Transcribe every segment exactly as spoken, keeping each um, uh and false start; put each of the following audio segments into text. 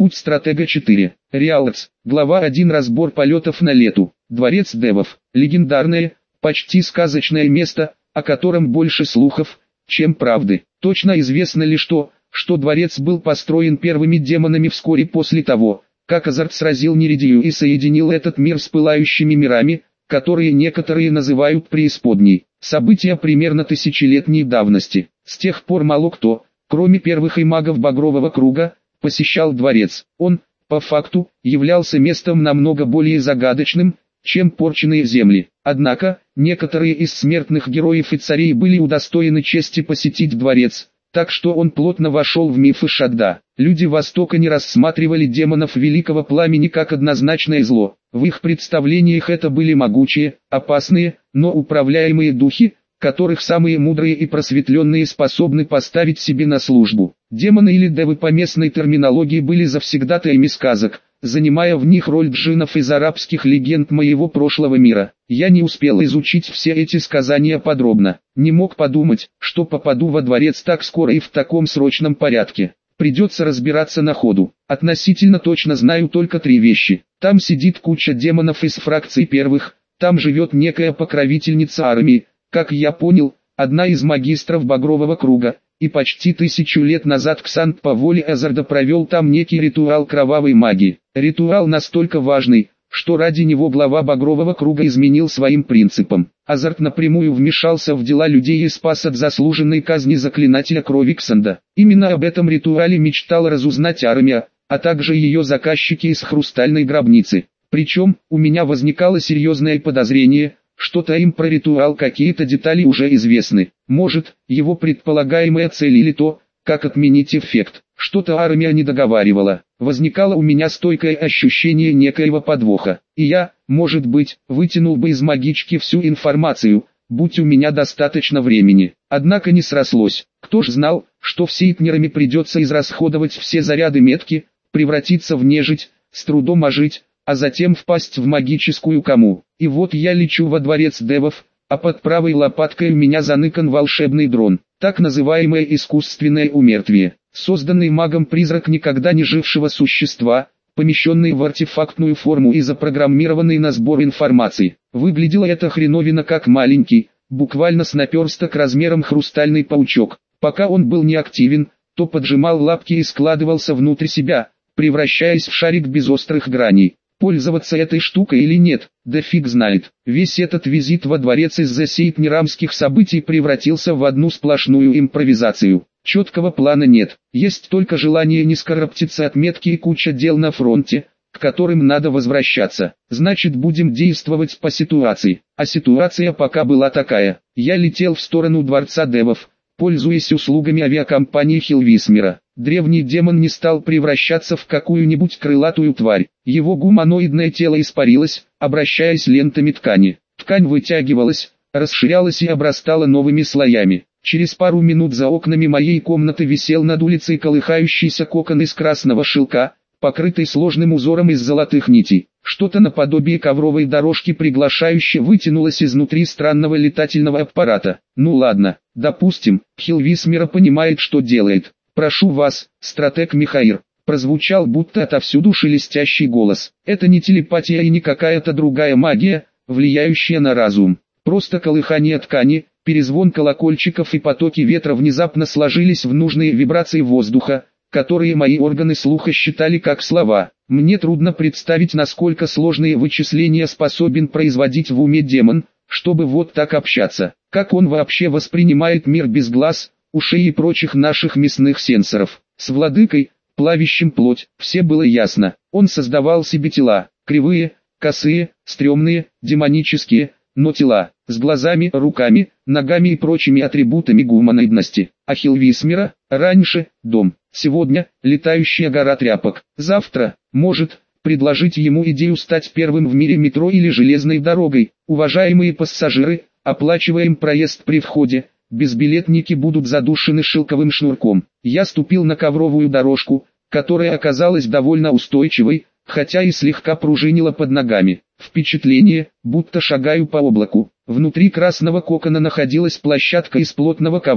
Путь стратега четыре. Реалекс. Глава один. Разбор полетов на лету. Дворец Девов. Легендарное, почти сказочное место, о котором больше слухов, чем правды. Точно известно лишь то, что дворец был построен первыми демонами вскоре после того, как Азарт сразил Неридию и соединил этот мир с пылающими мирами, которые некоторые называют преисподней. События примерно тысячелетней давности. С тех пор мало кто, кроме первых и магов Багрового круга, посещал дворец. Он, по факту, являлся местом намного более загадочным, чем порченные земли. Однако, некоторые из смертных героев и царей были удостоены чести посетить дворец, так что он плотно вошел в мифы Шадда. Люди Востока не рассматривали демонов Великого Пламени как однозначное зло. В их представлениях это были могучие, опасные, но управляемые духи, которых самые мудрые и просветленные способны поставить себе на службу. Демоны или девы по местной терминологии были завсегдатаями сказок, занимая в них роль джиннов из арабских легенд моего прошлого мира. Я не успел изучить все эти сказания подробно. Не мог подумать, что попаду во дворец так скоро и в таком срочном порядке. Придется разбираться на ходу. Относительно точно знаю только три вещи. Там сидит куча демонов из фракций первых, там живет некая покровительница армии, как я понял, одна из магистров Багрового круга, и почти тысячу лет назад Ксант по воле Азарда провел там некий ритуал кровавой магии. Ритуал настолько важный, что ради него глава Багрового круга изменил своим принципам. Азард напрямую вмешался в дела людей и спас от заслуженной казни заклинателя крови Ксанда. Именно об этом ритуале мечтала разузнать армия, а также ее заказчики из хрустальной гробницы. Причем, у меня возникало серьезное подозрение, что-то им про ритуал какие-то детали уже известны. Может, его предполагаемая цель или то, как отменить эффект. Что-то армия не договаривала. Возникало у меня стойкое ощущение некоего подвоха. И я, может быть, вытянул бы из магички всю информацию, будь у меня достаточно времени. Однако не срослось. Кто ж знал, что с сейтнерами придется израсходовать все заряды метки, превратиться в нежить, с трудом ожить, а затем впасть в магическую кому. И вот я лечу во дворец девов, а под правой лопаткой у меня заныкан волшебный дрон, так называемое искусственное умертвие, созданный магом-призрак никогда не жившего существа, помещенный в артефактную форму и запрограммированный на сбор информации. Выглядело это хреновина как маленький, буквально с наперсток размером хрустальный паучок. Пока он был неактивен, то поджимал лапки и складывался внутрь себя, превращаясь в шарик без острых граней. Пользоваться этой штукой или нет, да фиг знает. Весь этот визит во дворец из-за сейтнерамских событий превратился в одну сплошную импровизацию. Четкого плана нет, есть только желание не скороптиться от метки и куча дел на фронте, к которым надо возвращаться. Значит, будем действовать по ситуации. А ситуация пока была такая. Я летел в сторону дворца девов, пользуясь услугами авиакомпании Хилвисмера. Древний демон не стал превращаться в какую-нибудь крылатую тварь. Его гуманоидное тело испарилось, обращаясь лентами ткани. Ткань вытягивалась, расширялась и обрастала новыми слоями. Через пару минут за окнами моей комнаты висел над улицей колыхающийся кокон из красного шелка, покрытый сложным узором из золотых нитей. Что-то наподобие ковровой дорожки приглашающе вытянулось изнутри странного летательного аппарата. Ну ладно, допустим, Хилвисмера понимает, что делает. «Прошу вас, стратег Михаир», прозвучал будто отовсюду шелестящий голос. Это не телепатия и не какая-то другая магия, влияющая на разум. Просто колыхание ткани, перезвон колокольчиков и потоки ветра внезапно сложились в нужные вибрации воздуха, которые мои органы слуха считали как слова. Мне трудно представить, насколько сложные вычисления способен производить в уме демон, чтобы вот так общаться. Как он вообще воспринимает мир без глаз, ушей и прочих наших мясных сенсоров. С владыкой, плавящим плоть, все было ясно. Он создавал себе тела, кривые, косые, стрёмные, демонические, но тела, с глазами, руками, ногами и прочими атрибутами гуманоидности. А Хилвисмера, раньше, дом, сегодня, летающая гора тряпок. Завтра, может, предложить ему идею стать первым в мире метро или железной дорогой. Уважаемые пассажиры, оплачиваем проезд при входе. Безбилетники будут задушены шелковым шнурком. Я ступил на ковровую дорожку, которая оказалась довольно устойчивой, хотя и слегка пружинила под ногами. Впечатление, будто шагаю по облаку. Внутри красного кокона находилась площадка из плотного ковра,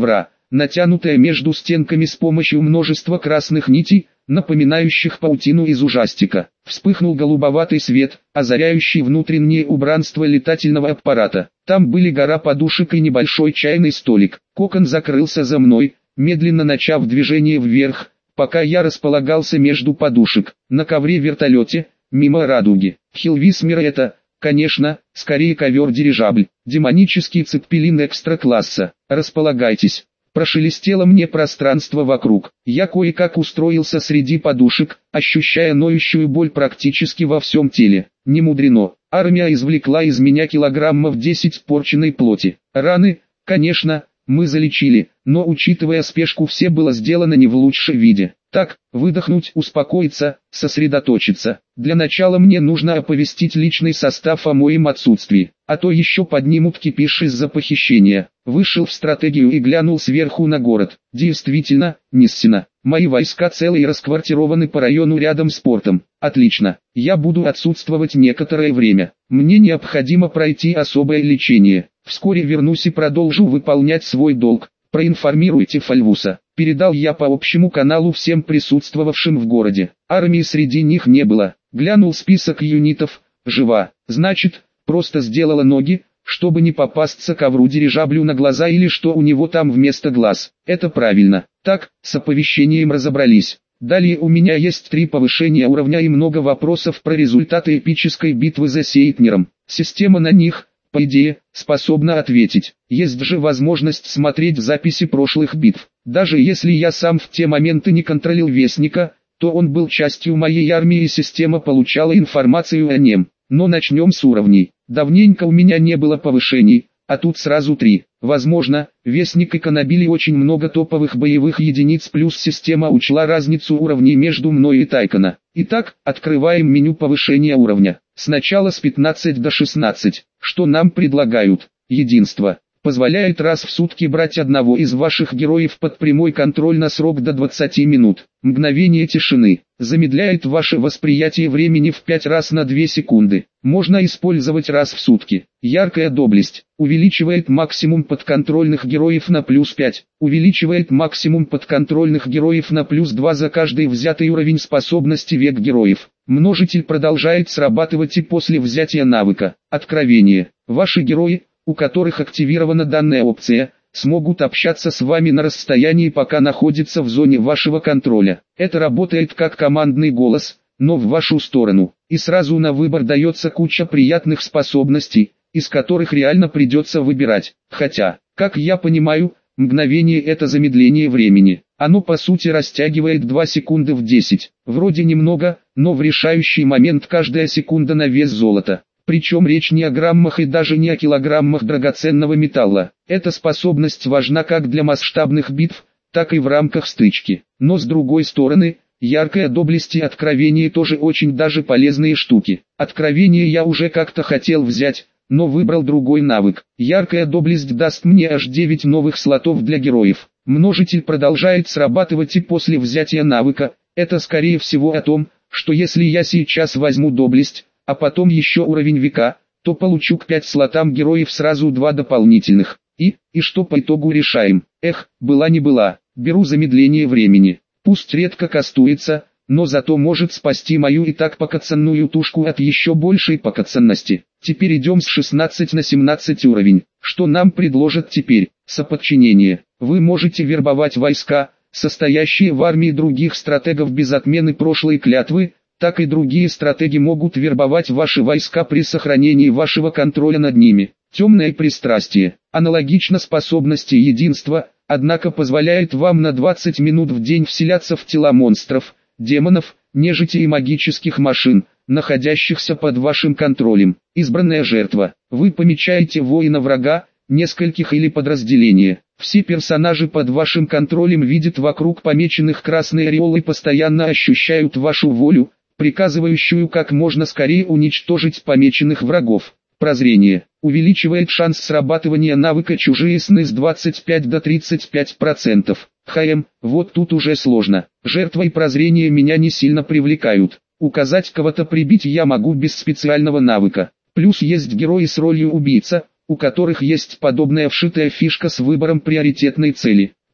натянутая между стенками с помощью множества красных нитей, напоминающих паутину из ужастика. Вспыхнул голубоватый свет, озаряющий внутреннее убранство летательного аппарата. Там были гора подушек и небольшой чайный столик. Кокон закрылся за мной, медленно начав движение вверх, пока я располагался между подушек. На ковре-вертолете, мимо радуги. Хилвисмер это, конечно, скорее ковер-дирижабль. Демонический цеппелин экстра-класса. Располагайтесь. Прошелестело мне пространство вокруг. Я кое-как устроился среди подушек, ощущая ноющую боль практически во всем теле. Не мудрено. Армия извлекла из меня килограммов десять порченной плоти. Раны, конечно, мы залечили, но учитывая спешку, все было сделано не в лучшем виде. Так, выдохнуть, успокоиться, сосредоточиться. Для начала мне нужно оповестить личный состав о моем отсутствии, а то еще поднимут кипиш из-за похищения. Вышел в стратегию и глянул сверху на город. Действительно, Ниссина. Мои войска целы и расквартированы по району рядом с портом. Отлично. Я буду отсутствовать некоторое время. Мне необходимо пройти особое лечение. Вскоре вернусь и продолжу выполнять свой долг. Проинформируйте Фальвуса. Передал я по общему каналу всем присутствовавшим в городе. Армии среди них не было. Глянул список юнитов. Жива. Значит, просто сделала ноги, чтобы не попасться ковру-дирижаблю на глаза или что у него там вместо глаз. Это правильно. Так, с оповещением разобрались. Далее у меня есть три повышения уровня и много вопросов про результаты эпической битвы за Сейтнером. Система на них, по идее, способна ответить. Есть же возможность смотреть записи прошлых битв. Даже если я сам в те моменты не контролил Вестника, то он был частью моей армии и система получала информацию о нем. Но начнем с уровней. Давненько у меня не было повышений, а тут сразу три. Возможно, Вестник и Канабили очень много топовых боевых единиц, плюс система учла разницу уровней между мной и Тайкона. Итак, открываем меню повышения уровня. Сначала с пятнадцати до шестнадцати. Что нам предлагают? Единство. Позволяет раз в сутки брать одного из ваших героев под прямой контроль на срок до двадцати минут. Мгновение тишины. Замедляет ваше восприятие времени в пять раз на две секунды. Можно использовать раз в сутки. Яркая доблесть. Увеличивает максимум подконтрольных героев на плюс пять. Увеличивает максимум подконтрольных героев на плюс два за каждый взятый уровень способности век героев. Множитель продолжает срабатывать и после взятия навыка. Откровение. Ваши герои, у которых активирована данная опция, смогут общаться с вами на расстоянии, пока находятся в зоне вашего контроля. Это работает как командный голос, но в вашу сторону. И сразу на выбор дается куча приятных способностей, из которых реально придется выбирать. Хотя, как я понимаю, мгновение это замедление времени. Оно по сути растягивает две секунды в десять. Вроде немного, но в решающий момент каждая секунда на вес золота. Причем речь не о граммах и даже не о килограммах драгоценного металла. Эта способность важна как для масштабных битв, так и в рамках стычки. Но с другой стороны, яркая доблесть и откровение тоже очень даже полезные штуки. Откровение я уже как-то хотел взять, но выбрал другой навык. Яркая доблесть даст мне аж девять новых слотов для героев. Множитель продолжает срабатывать и после взятия навыка. Это скорее всего о том, что если я сейчас возьму доблесть, а потом еще уровень века, то получу к пять слотам героев сразу два дополнительных. И, и что по итогу решаем? Эх, была не была, беру замедление времени. Пусть редко кастуется, но зато может спасти мою и так покоцанную тушку от еще большей покоцанности. Теперь идем с шестнадцати на семнадцать уровень. Что нам предложат теперь? Соподчинение. Вы можете вербовать войска, состоящие в армии других стратегов без отмены прошлой клятвы, так и другие стратеги могут вербовать ваши войска при сохранении вашего контроля над ними. Темное пристрастие, аналогично способности единства, однако позволяет вам на двадцать минут в день вселяться в тела монстров, демонов, нежити и магических машин, находящихся под вашим контролем. Избранная жертва. Вы помечаете воина врага, нескольких или подразделения. Все персонажи под вашим контролем видят вокруг помеченных красные ореолы и постоянно ощущают вашу волю, приказывающую как можно скорее уничтожить помеченных врагов. Прозрение. Увеличивает шанс срабатывания навыка «Чужие сны» с двадцати пяти до тридцати пяти процентов. ХМ, вот тут уже сложно. Жертва и прозрение меня не сильно привлекают. Указать кого-то прибить я могу без специального навыка. Плюс есть герои с ролью убийца, у которых есть подобная вшитая фишка с выбором приоритетной цели.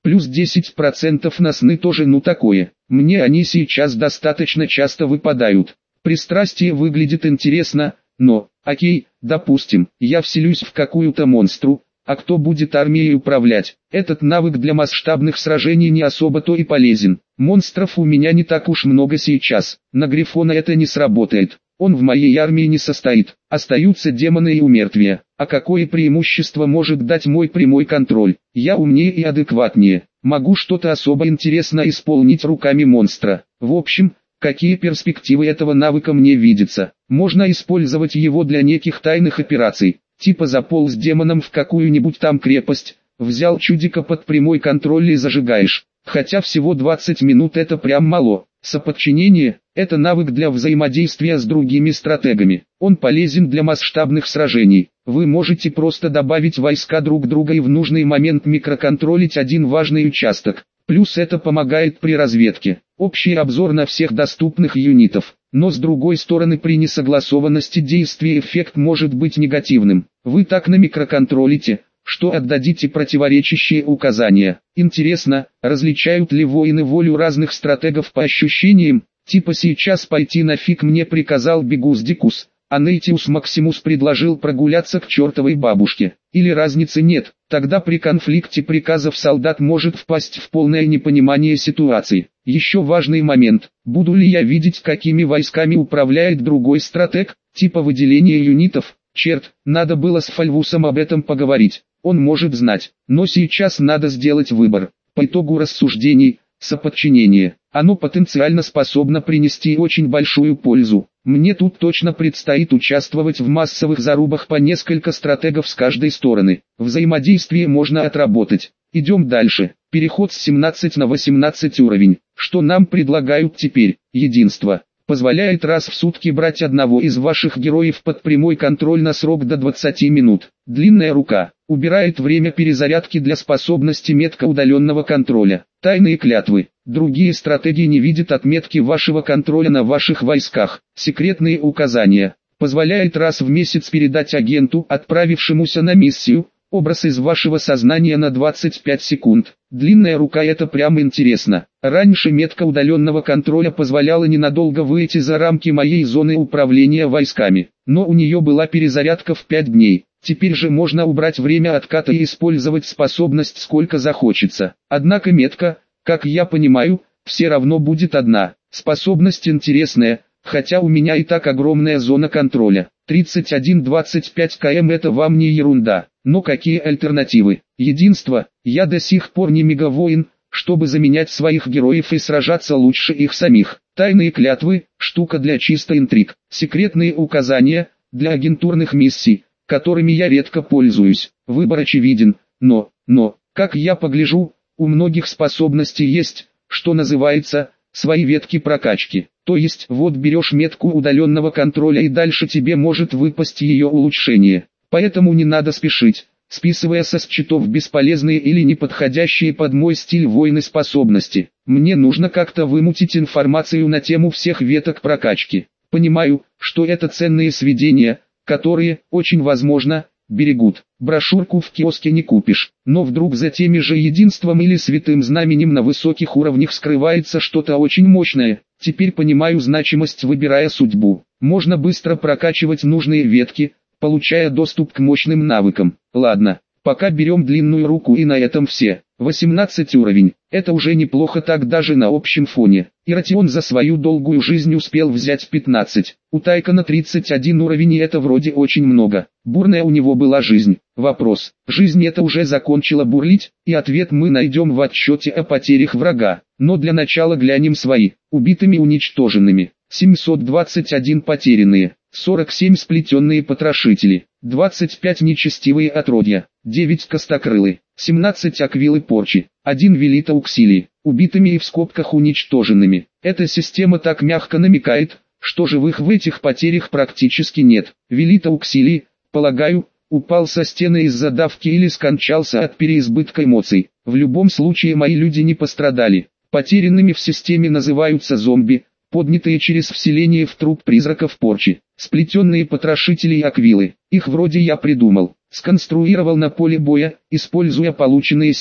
Плюс десять процентов на сны тоже ну такое. Мне они сейчас достаточно часто выпадают. Пристрастие выглядит интересно, но, окей, допустим, я вселюсь в какую-то монстру, а кто будет армией управлять? Этот навык для масштабных сражений не особо-то и полезен. Монстров у меня не так уж много сейчас, на Грифона это не сработает. Он в моей армии не состоит, остаются демоны и умертвия. А какое преимущество может дать мой прямой контроль? Я умнее и адекватнее, могу что-то особо интересное исполнить руками монстра. В общем, какие перспективы этого навыка мне видятся? Можно использовать его для неких тайных операций, типа заполз демоном в какую-нибудь там крепость, взял чудика под прямой контроль и зажигаешь. Хотя всего двадцать минут это прям мало. Соподчинение – это навык для взаимодействия с другими стратегами. Он полезен для масштабных сражений. Вы можете просто добавить войска друг друга и в нужный момент микроконтролить один важный участок. Плюс это помогает при разведке. Общий обзор на всех доступных юнитов. Но с другой стороны, при несогласованности действий эффект может быть негативным. Вы так намикроконтролите, что отдадите противоречащие указания. Интересно, различают ли воины волю разных стратегов по ощущениям? Типа сейчас пойти нафиг мне приказал Бигус Дикус, а Нейтиус Максимус предложил прогуляться к чертовой бабушке. Или разницы нет, тогда при конфликте приказов солдат может впасть в полное непонимание ситуации. Еще важный момент, буду ли я видеть, какими войсками управляет другой стратег, типа выделения юнитов? Черт, надо было с Фальвусом об этом поговорить, он может знать, но сейчас надо сделать выбор. По итогу рассуждений, соподчинение, оно потенциально способно принести очень большую пользу. Мне тут точно предстоит участвовать в массовых зарубах по несколько стратегов с каждой стороны. Взаимодействие можно отработать. Идем дальше. Переход с семнадцати на восемнадцать уровень. Что нам предлагают теперь? Единство. Позволяет раз в сутки брать одного из ваших героев под прямой контроль на срок до двадцати минут. Длинная рука. Убирает время перезарядки для способности метка удаленного контроля. Тайные клятвы. Другие стратегии не видят отметки вашего контроля на ваших войсках. Секретные указания. Позволяет раз в месяц передать агенту, отправившемуся на миссию, образ из вашего сознания на двадцать пять секунд. Длинная рука — это прямо интересно. Раньше метка удаленного контроля позволяла ненадолго выйти за рамки моей зоны управления войсками, но у нее была перезарядка в пять дней. Теперь же можно убрать время отката и использовать способность сколько захочется. Однако метка, как я понимаю, все равно будет одна. Способность интересная, хотя у меня и так огромная зона контроля. тридцать один — двадцать пять километров это вам не ерунда. Но какие альтернативы? Единство. Я до сих пор не мегавоин, чтобы заменять своих героев и сражаться лучше их самих. Тайные клятвы – штука для чисто интриг. Секретные указания – для агентурных миссий, которыми я редко пользуюсь. Выбор очевиден, но, но, как я погляжу, у многих способностей есть, что называется, свои ветки прокачки. То есть, вот берешь метку удаленного контроля и дальше тебе может выпасть ее улучшение. Поэтому не надо спешить, списывая со счетов бесполезные или неподходящие под мой стиль воины способности. Мне нужно как-то вымутить информацию на тему всех веток прокачки. Понимаю, что это ценные сведения, которые, очень возможно, берегут. Брошюрку в киоске не купишь, но вдруг за теми же единством или святым знаменем на высоких уровнях скрывается что-то очень мощное. Теперь понимаю значимость, выбирая судьбу. Можно быстро прокачивать нужные ветки, получая доступ к мощным навыкам. Ладно, пока берем длинную руку и на этом все. восемнадцатый уровень. Это уже неплохо так даже на общем фоне. Иратион за свою долгую жизнь успел взять пятнадцать. У Тайкона тридцать один уровень, и это вроде очень много. Бурная у него была жизнь. Вопрос, жизнь это уже закончила бурлить? И ответ мы найдем в отчете о потерях врага. Но для начала глянем свои. Убитыми, уничтоженными. семьсот двадцать один потерянные. сорок семь сплетенные потрошители, двадцать пять нечестивые отродья, девять костокрылы, семнадцать аквилы порчи, один велита уксилии, убитыми и в скобках уничтоженными. Эта система так мягко намекает, что живых в этих потерях практически нет. Велита уксилии, полагаю, упал со стены из-за давки или скончался от переизбытка эмоций. В любом случае мои люди не пострадали. Потерянными в системе называются зомби, поднятые через вселение в труп призраков порчи, сплетенные потрошители и аквилы. Их вроде я придумал, сконструировал на поле боя, используя полученные силы.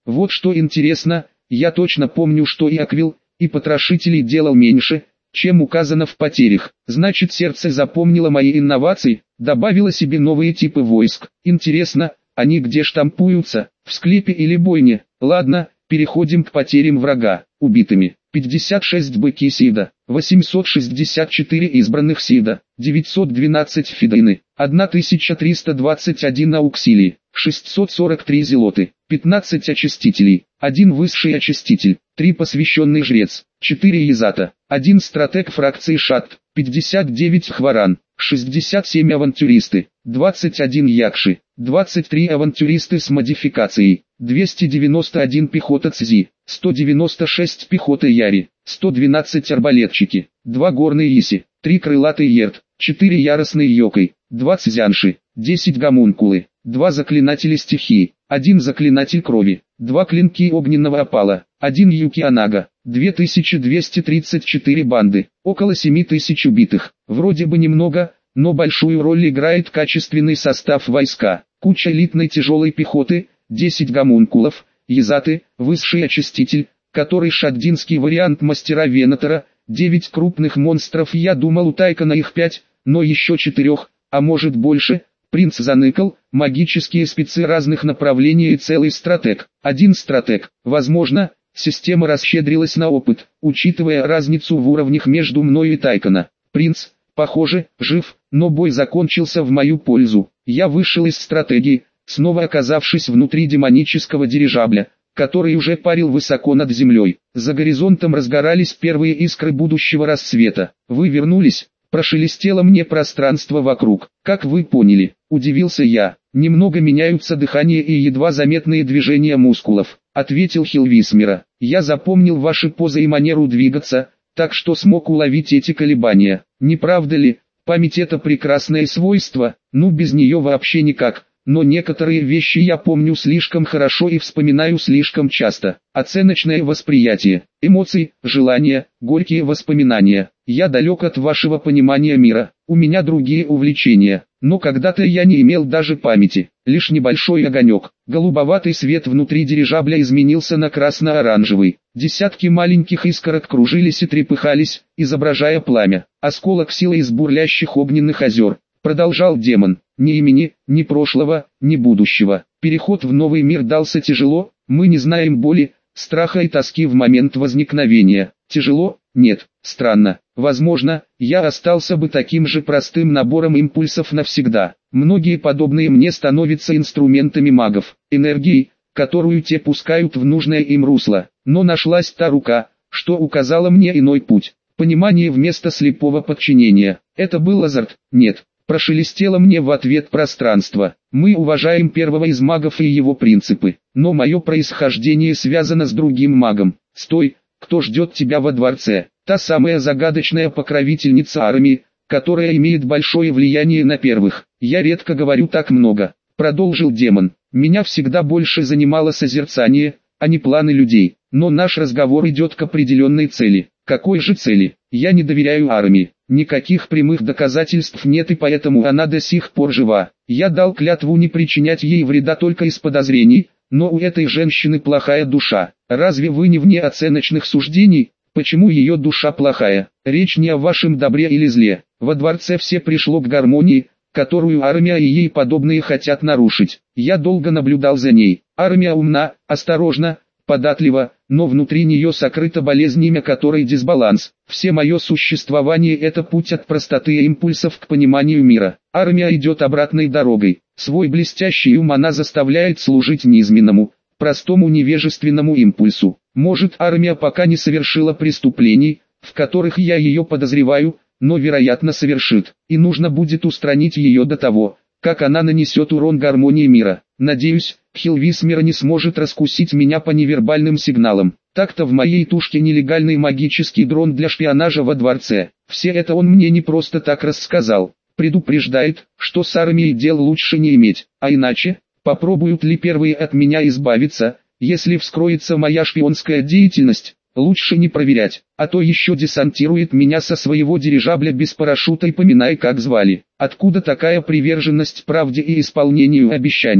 Вот что интересно, я точно помню, что и Аквил, и потрошителей делал меньше, чем указано в потерях. Значит, сердце запомнило мои инновации, добавило себе новые типы войск. Интересно, они где штампуются, в склепе или бойне? Ладно, переходим к потерям врага. Убитыми: пятьдесят шесть быки Сида, восемьсот шестьдесят четыре избранных Сида, девятьсот двенадцать Фидайны, тысяча триста двадцать один ауксилии, шестьсот сорок три зелоты, пятнадцать очистителей, один высший очиститель, три посвященный жрец, четыре езата, один стратег фракции Шатт, пятьдесят девять хваран, шестьдесят семь авантюристы, двадцать один якши, двадцать три авантюристы с модификацией, двести девяносто один пехота Цзи, сто девяносто шесть пехоты Яри, сто двенадцать арбалетчики, два горные Иси, три крылатые Ерт, четыре яростные Йокой, два Цзянши, десять гомункулы, два заклинателя стихии, один заклинатель крови, два клинки огненного опала, один Юки-Анага, две тысячи двести тридцать четыре банды, около семи тысяч убитых. Вроде бы немного, но большую роль играет качественный состав войска, куча элитной тяжелой пехоты, десять гомункулов, езаты, высший очиститель, который шаддинский вариант мастера Венатора, девять крупных монстров. Я думал, у Тайкона их пять, но еще четырех, а может больше. Принц заныкал, магические спецы разных направлений и целый стратег. Один стратег. Возможно, система расщедрилась на опыт, учитывая разницу в уровнях между мной и Тайкона. Принц, похоже, жив, но бой закончился в мою пользу. Я вышел из стратегии, снова оказавшись внутри демонического дирижабля, который уже парил высоко над землей. За горизонтом разгорались первые искры будущего рассвета. Вы вернулись? Прошелестело мне пространство вокруг. Как вы поняли? Удивился я. Немного меняются дыхание и едва заметные движения мускулов, ответил Хилвисмера. Я запомнил ваши позы и манеру двигаться, так что смог уловить эти колебания. Не правда ли? Память — это прекрасное свойство, ну без нее вообще никак. Но некоторые вещи я помню слишком хорошо и вспоминаю слишком часто. Оценочное восприятие, эмоции, желания, горькие воспоминания. Я далек от вашего понимания мира, у меня другие увлечения. Но когда-то я не имел даже памяти, лишь небольшой огонек. Голубоватый свет внутри дирижабля изменился на красно-оранжевый. Десятки маленьких искорок кружились и трепыхались, изображая пламя. Осколок силы из бурлящих огненных озер. Продолжал демон. Ни имени, ни прошлого, ни будущего. Переход в новый мир дался тяжело, мы не знаем боли, страха и тоски в момент возникновения. Тяжело? Нет, странно. Возможно, я остался бы таким же простым набором импульсов навсегда. Многие подобные мне становятся инструментами магов, энергией, которую те пускают в нужное им русло. Но нашлась та рука, что указала мне иной путь. Понимание вместо слепого подчинения. Это был азарт? Нет. Прошелестело мне в ответ пространство. Мы уважаем первого из магов и его принципы, но мое происхождение связано с другим магом. Стой, кто ждет тебя во дворце? Та самая загадочная покровительница армии, которая имеет большое влияние на первых. Я редко говорю так много, продолжил демон. Меня всегда больше занимало созерцание, а не планы людей. Но наш разговор идет к определенной цели. Какой же цели? Я не доверяю армии. Никаких прямых доказательств нет, и поэтому она до сих пор жива. Я дал клятву не причинять ей вреда только из подозрений, но у этой женщины плохая душа. Разве вы не вне оценочных суждений? Почему ее душа плохая? Речь не о вашем добре или зле. Во дворце все пришло к гармонии, которую армия и ей подобные хотят нарушить. Я долго наблюдал за ней. Армия умна, осторожна, податлива, но внутри нее сокрыта болезнь, имя которой дисбаланс. Все мое существование — это путь от простоты импульсов к пониманию мира. Армия идет обратной дорогой. Свой блестящий ум она заставляет служить низменному, простому невежественному импульсу. Может, армия пока не совершила преступлений, в которых я ее подозреваю, но вероятно совершит, и нужно будет устранить ее до того, как она нанесет урон гармонии мира. Надеюсь, Хилвисмер не сможет раскусить меня по невербальным сигналам. Так-то в моей тушке нелегальный магический дрон для шпионажа во дворце. Все это он мне не просто так рассказал. Предупреждает, что с армией дел лучше не иметь, а иначе, попробуют ли первые от меня избавиться, если вскроется моя шпионская деятельность. Лучше не проверять, а то еще десантирует меня со своего дирижабля без парашюта и поминай как звали. Откуда такая приверженность правде и исполнению обещаний?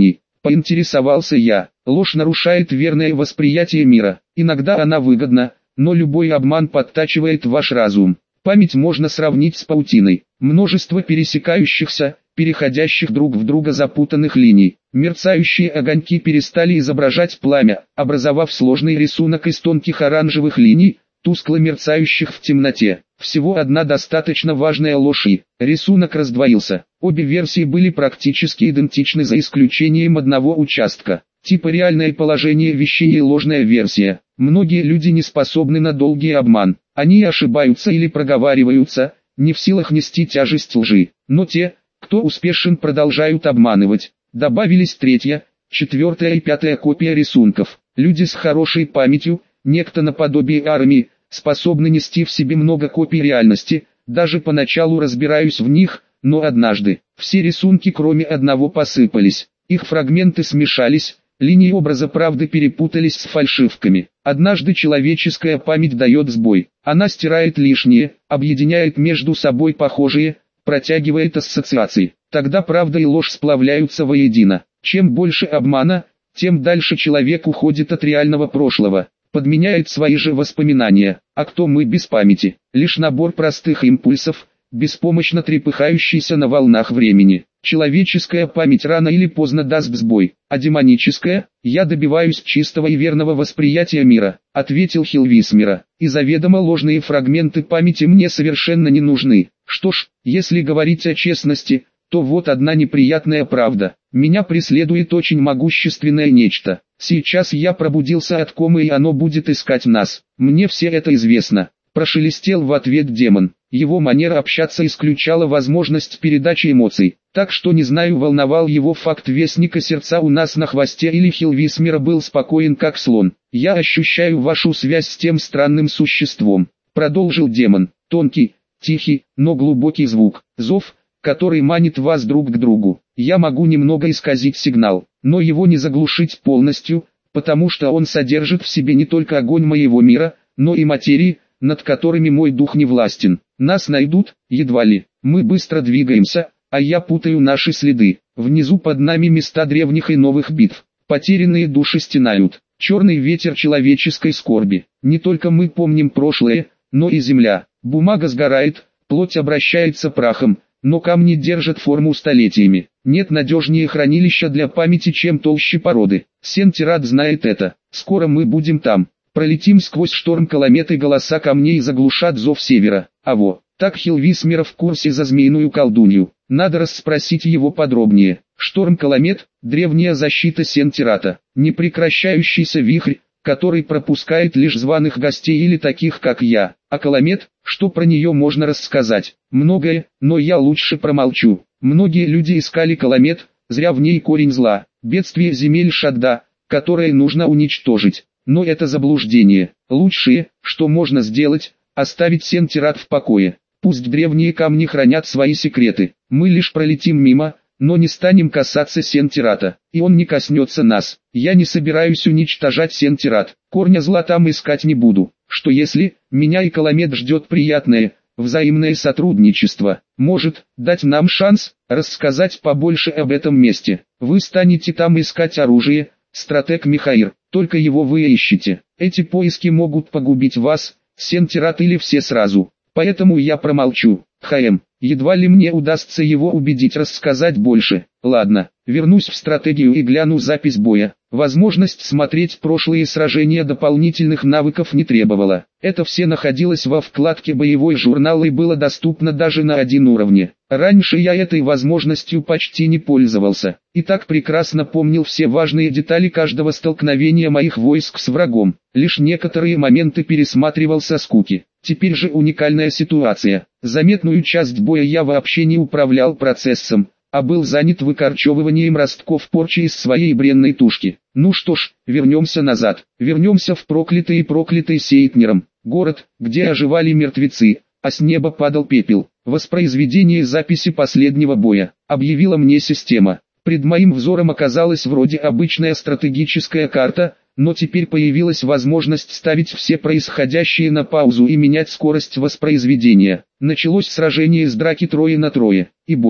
Поинтересовался я. Ложь нарушает верное восприятие мира. Иногда она выгодна, но любой обман подтачивает ваш разум. Память можно сравнить с паутиной. Множество пересекающихся, переходящих друг в друга запутанных линий. Мерцающие огоньки перестали изображать пламя, образовав сложный рисунок из тонких оранжевых линий, тускло мерцающих в темноте. Всего одна достаточно важная ложь и рисунок раздвоился. Обе версии были практически идентичны за исключением одного участка. Типа реальное положение вещей и ложная версия. Многие люди не способны на долгий обман. Они ошибаются или проговариваются, не в силах нести тяжесть лжи. Но те, кто успешен, продолжают обманывать. Добавились третья, четвертая и пятая копия рисунков. Люди с хорошей памятью, некто наподобие армии, способны нести в себе много копий реальности. Даже поначалу разбираюсь в них, но однажды все рисунки кроме одного посыпались. Их фрагменты смешались, линии образа правды перепутались с фальшивками. Однажды человеческая память дает сбой. Она стирает лишнее, объединяет между собой похожие, протягивает ассоциации. Тогда правда и ложь сплавляются воедино. Чем больше обмана, тем дальше человек уходит от реального прошлого, подменяет свои же воспоминания. А кто мы без памяти? Лишь набор простых импульсов, беспомощно трепыхающийся на волнах времени. Человеческая память рано или поздно даст сбой, а демоническая, я добиваюсь чистого и верного восприятия мира, ответил Хилвисмера, и заведомо ложные фрагменты памяти мне совершенно не нужны. Что ж, если говорить о честности, то вот одна неприятная правда. Меня преследует очень могущественное нечто. Сейчас я пробудился от комы, и оно будет искать нас. Мне все это известно. Прошелестел в ответ демон. Его манера общаться исключала возможность передачи эмоций, так что не знаю, волновал его факт вестника сердца у нас на хвосте или Хилвисмера был спокоен как слон. «Я ощущаю вашу связь с тем странным существом», — продолжил демон. «Тонкий, тихий, но глубокий звук, зов, который манит вас друг к другу. Я могу немного исказить сигнал, но его не заглушить полностью, потому что он содержит в себе не только огонь моего мира, но и материи, над которыми мой дух не властен. Нас найдут, едва ли. Мы быстро двигаемся, а я путаю наши следы. Внизу под нами места древних и новых битв. Потерянные души стенают. Черный ветер человеческой скорби. Не только мы помним прошлое, но и земля. Бумага сгорает, плоть обращается прахом, но камни держат форму столетиями. Нет надежнее хранилища для памяти, чем толще породы. Сентират знает это. Скоро мы будем там. Пролетим сквозь шторм Каламет, и голоса камней заглушат зов севера. А во, так Хилвисмера в курсе за змеиную колдунью. Надо расспросить его подробнее. Шторм Каламет – древняя защита Сентирата. Непрекращающийся вихрь, который пропускает лишь званых гостей или таких как я. А Каламет, что про нее можно рассказать? Многое, но я лучше промолчу. Многие люди искали Каламет, зря в ней корень зла. Бедствие земель Шадда, которое нужно уничтожить. Но это заблуждение. Лучшее, что можно сделать, оставить Сентират в покое. Пусть древние камни хранят свои секреты. Мы лишь пролетим мимо, но не станем касаться Сентирата. И он не коснется нас. Я не собираюсь уничтожать Сентират. Корня зла там искать не буду. Что если, меня и Каламет ждет приятное, взаимное сотрудничество? Может, дать нам шанс, рассказать побольше об этом месте. Вы станете там искать оружие, стратег Михаир. Только его вы ищете. Эти поиски могут погубить вас, Сентират или все сразу. Поэтому я промолчу. ХМ, едва ли мне удастся его убедить рассказать больше. Ладно, вернусь в стратегию и гляну запись боя. Возможность смотреть прошлые сражения дополнительных навыков не требовала. Это все находилось во вкладке «Боевой журнал» и было доступно даже на один уровне. Раньше я этой возможностью почти не пользовался, и так прекрасно помнил все важные детали каждого столкновения моих войск с врагом. Лишь некоторые моменты пересматривал со скуки. Теперь же уникальная ситуация. Заметную часть боя я вообще не управлял процессом, а был занят выкорчевыванием ростков порчи из своей бренной тушки. Ну что ж, вернемся назад. Вернемся в проклятый и проклятый Сейтнером. Город, где оживали мертвецы, а с неба падал пепел. Воспроизведение записи последнего боя, объявила мне система. Пред моим взором оказалась вроде обычная стратегическая карта, но теперь появилась возможность ставить все происходящее на паузу и менять скорость воспроизведения. Началось сражение с драки трое на трое, и боги,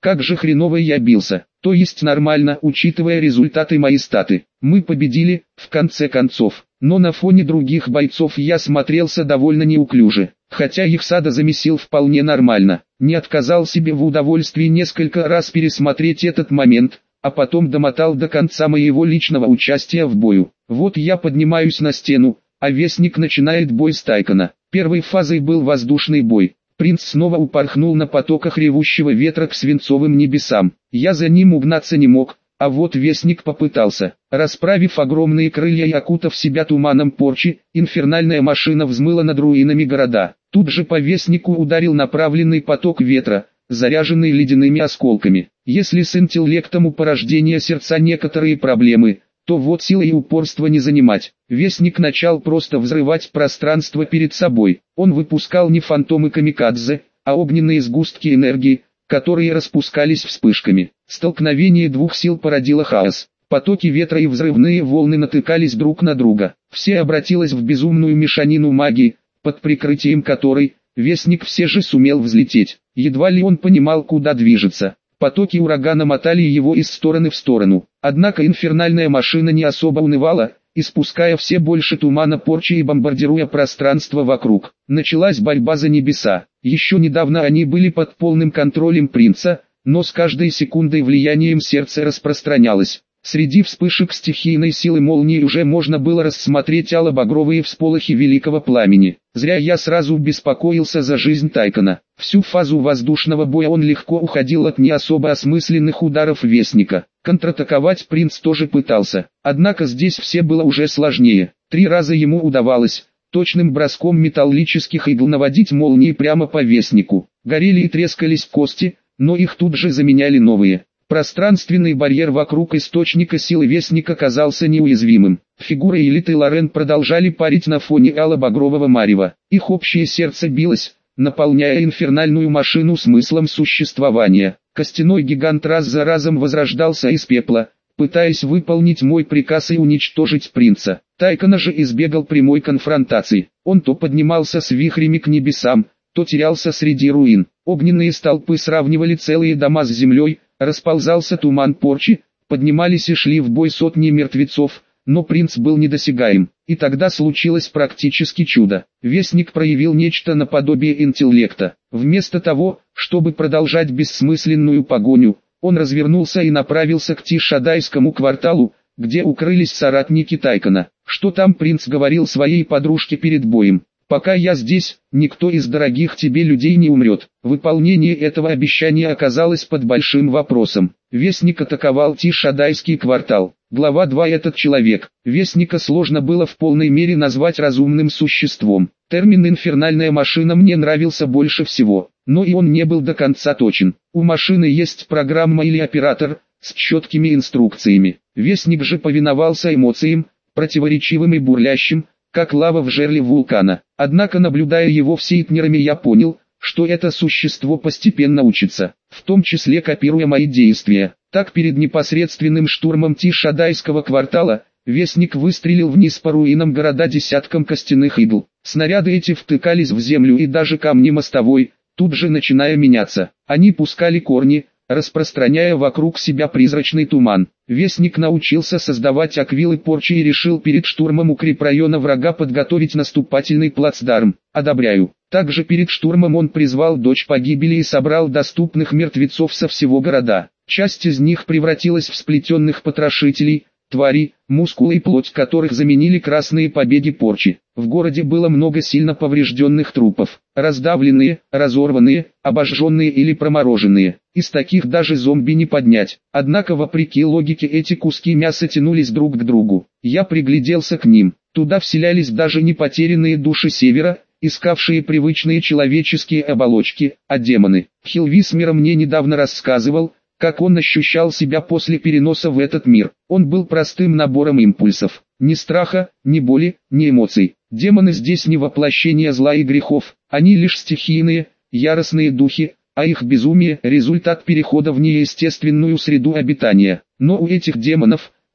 Как же хреново я бился. То есть нормально, учитывая результаты мои статы. Мы победили, в конце концов. Но на фоне других бойцов я смотрелся довольно неуклюже. Хотя их Сада замесил вполне нормально. Не отказал себе в удовольствии несколько раз пересмотреть этот момент, а потом домотал до конца моего личного участия в бою. Вот я поднимаюсь на стену, а Вестник начинает бой с Тайкона. Первой фазой был воздушный бой. Принц снова упорхнул на потоках ревущего ветра к свинцовым небесам. Я за ним угнаться не мог, а вот Вестник попытался. Расправив огромные крылья и окутав себя туманом порчи, инфернальная машина взмыла над руинами города. Тут же по Вестнику ударил направленный поток ветра, заряженный ледяными осколками. Если с интеллектом у порождения сердца некоторые проблемы, то вот силы и упорство не занимать. Вестник начал просто взрывать пространство перед собой. Он выпускал не фантомы камикадзе, а огненные сгустки энергии, которые распускались вспышками. Столкновение двух сил породило хаос. Потоки ветра и взрывные волны натыкались друг на друга. Все обратилось в безумную мешанину магии, под прикрытием которой Вестник все же сумел взлететь. Едва ли он понимал, куда движется. Потоки урагана мотали его из стороны в сторону. Однако инфернальная машина не особо унывала, испуская все больше тумана порчи и бомбардируя пространство вокруг. Началась борьба за небеса. Еще недавно они были под полным контролем принца, но с каждой секундой влиянием сердца распространялось. Среди вспышек стихийной силы молнии уже можно было рассмотреть ало-багровые всполохи великого пламени. Зря я сразу беспокоился за жизнь Тайкона. Всю фазу воздушного боя он легко уходил от не особо осмысленных ударов Вестника. Контратаковать принц тоже пытался. Однако здесь все было уже сложнее. Три раза ему удавалось точным броском металлических игл наводить молнии прямо по Вестнику. Горели и трескались кости, но их тут же заменяли новые. Пространственный барьер вокруг источника силы Вестника казался неуязвимым. Фигуры элиты Лорен продолжали парить на фоне ало-багрового марева. Их общее сердце билось, наполняя инфернальную машину смыслом существования. Костяной гигант раз за разом возрождался из пепла, пытаясь выполнить мой приказ и уничтожить принца. Тайкона же избегал прямой конфронтации. Он то поднимался с вихрями к небесам, то терялся среди руин. Огненные столпы сравнивали целые дома с землей, расползался туман порчи, поднимались и шли в бой сотни мертвецов, но принц был недосягаем. И тогда случилось практически чудо. Вестник проявил нечто наподобие интеллекта. Вместо того, чтобы продолжать бессмысленную погоню, он развернулся и направился к Тишадайскому кварталу, где укрылись соратники Тайкона. Что там принц говорил своей подружке перед боем? «Пока я здесь, никто из дорогих тебе людей не умрет». Выполнение этого обещания оказалось под большим вопросом. Вестник атаковал Тишадайский квартал. Глава два. Этот человек. Вестника сложно было в полной мере назвать разумным существом. Термин «инфернальная машина» мне нравился больше всего, но и он не был до конца точен. У машины есть программа или оператор, с четкими инструкциями. Вестник же повиновался эмоциям, противоречивым и бурлящим, как лава в жерле вулкана. Однако, наблюдая его всейтнерами, я понял, что это существо постепенно учится, в том числе копируя мои действия. Так, перед непосредственным штурмом Тишадайского квартала, Вестник выстрелил вниз по руинам города десятком костяных игл. Снаряды эти втыкались в землю и даже камни мостовой, тут же начиная меняться. Они пускали корни, распространяя вокруг себя призрачный туман. Вестник научился создавать аквилы порчи и решил перед штурмом укрепрайона врага подготовить наступательный плацдарм. Одобряю. Также перед штурмом он призвал дочь погибели и собрал доступных мертвецов со всего города. Часть из них превратилась в сплетенных потрошителей, твари, мускулы и плоть которых заменили красные побеги порчи. В городе было много сильно поврежденных трупов, раздавленные, разорванные, обожженные или промороженные. Из таких даже зомби не поднять. Однако, вопреки логике, эти куски мяса тянулись друг к другу. Я пригляделся к ним. Туда вселялись даже не потерянные души севера, искавшие привычные человеческие оболочки, а демоны. Хилвисмер мне недавно рассказывал, как он ощущал себя после переноса в этот мир. Он был простым набором импульсов. Ни страха, ни боли, ни эмоций. Демоны здесь не воплощение зла и грехов, они лишь стихийные, яростные духи, а их безумие – результат перехода в неестественную среду обитания. Но у этих демонов,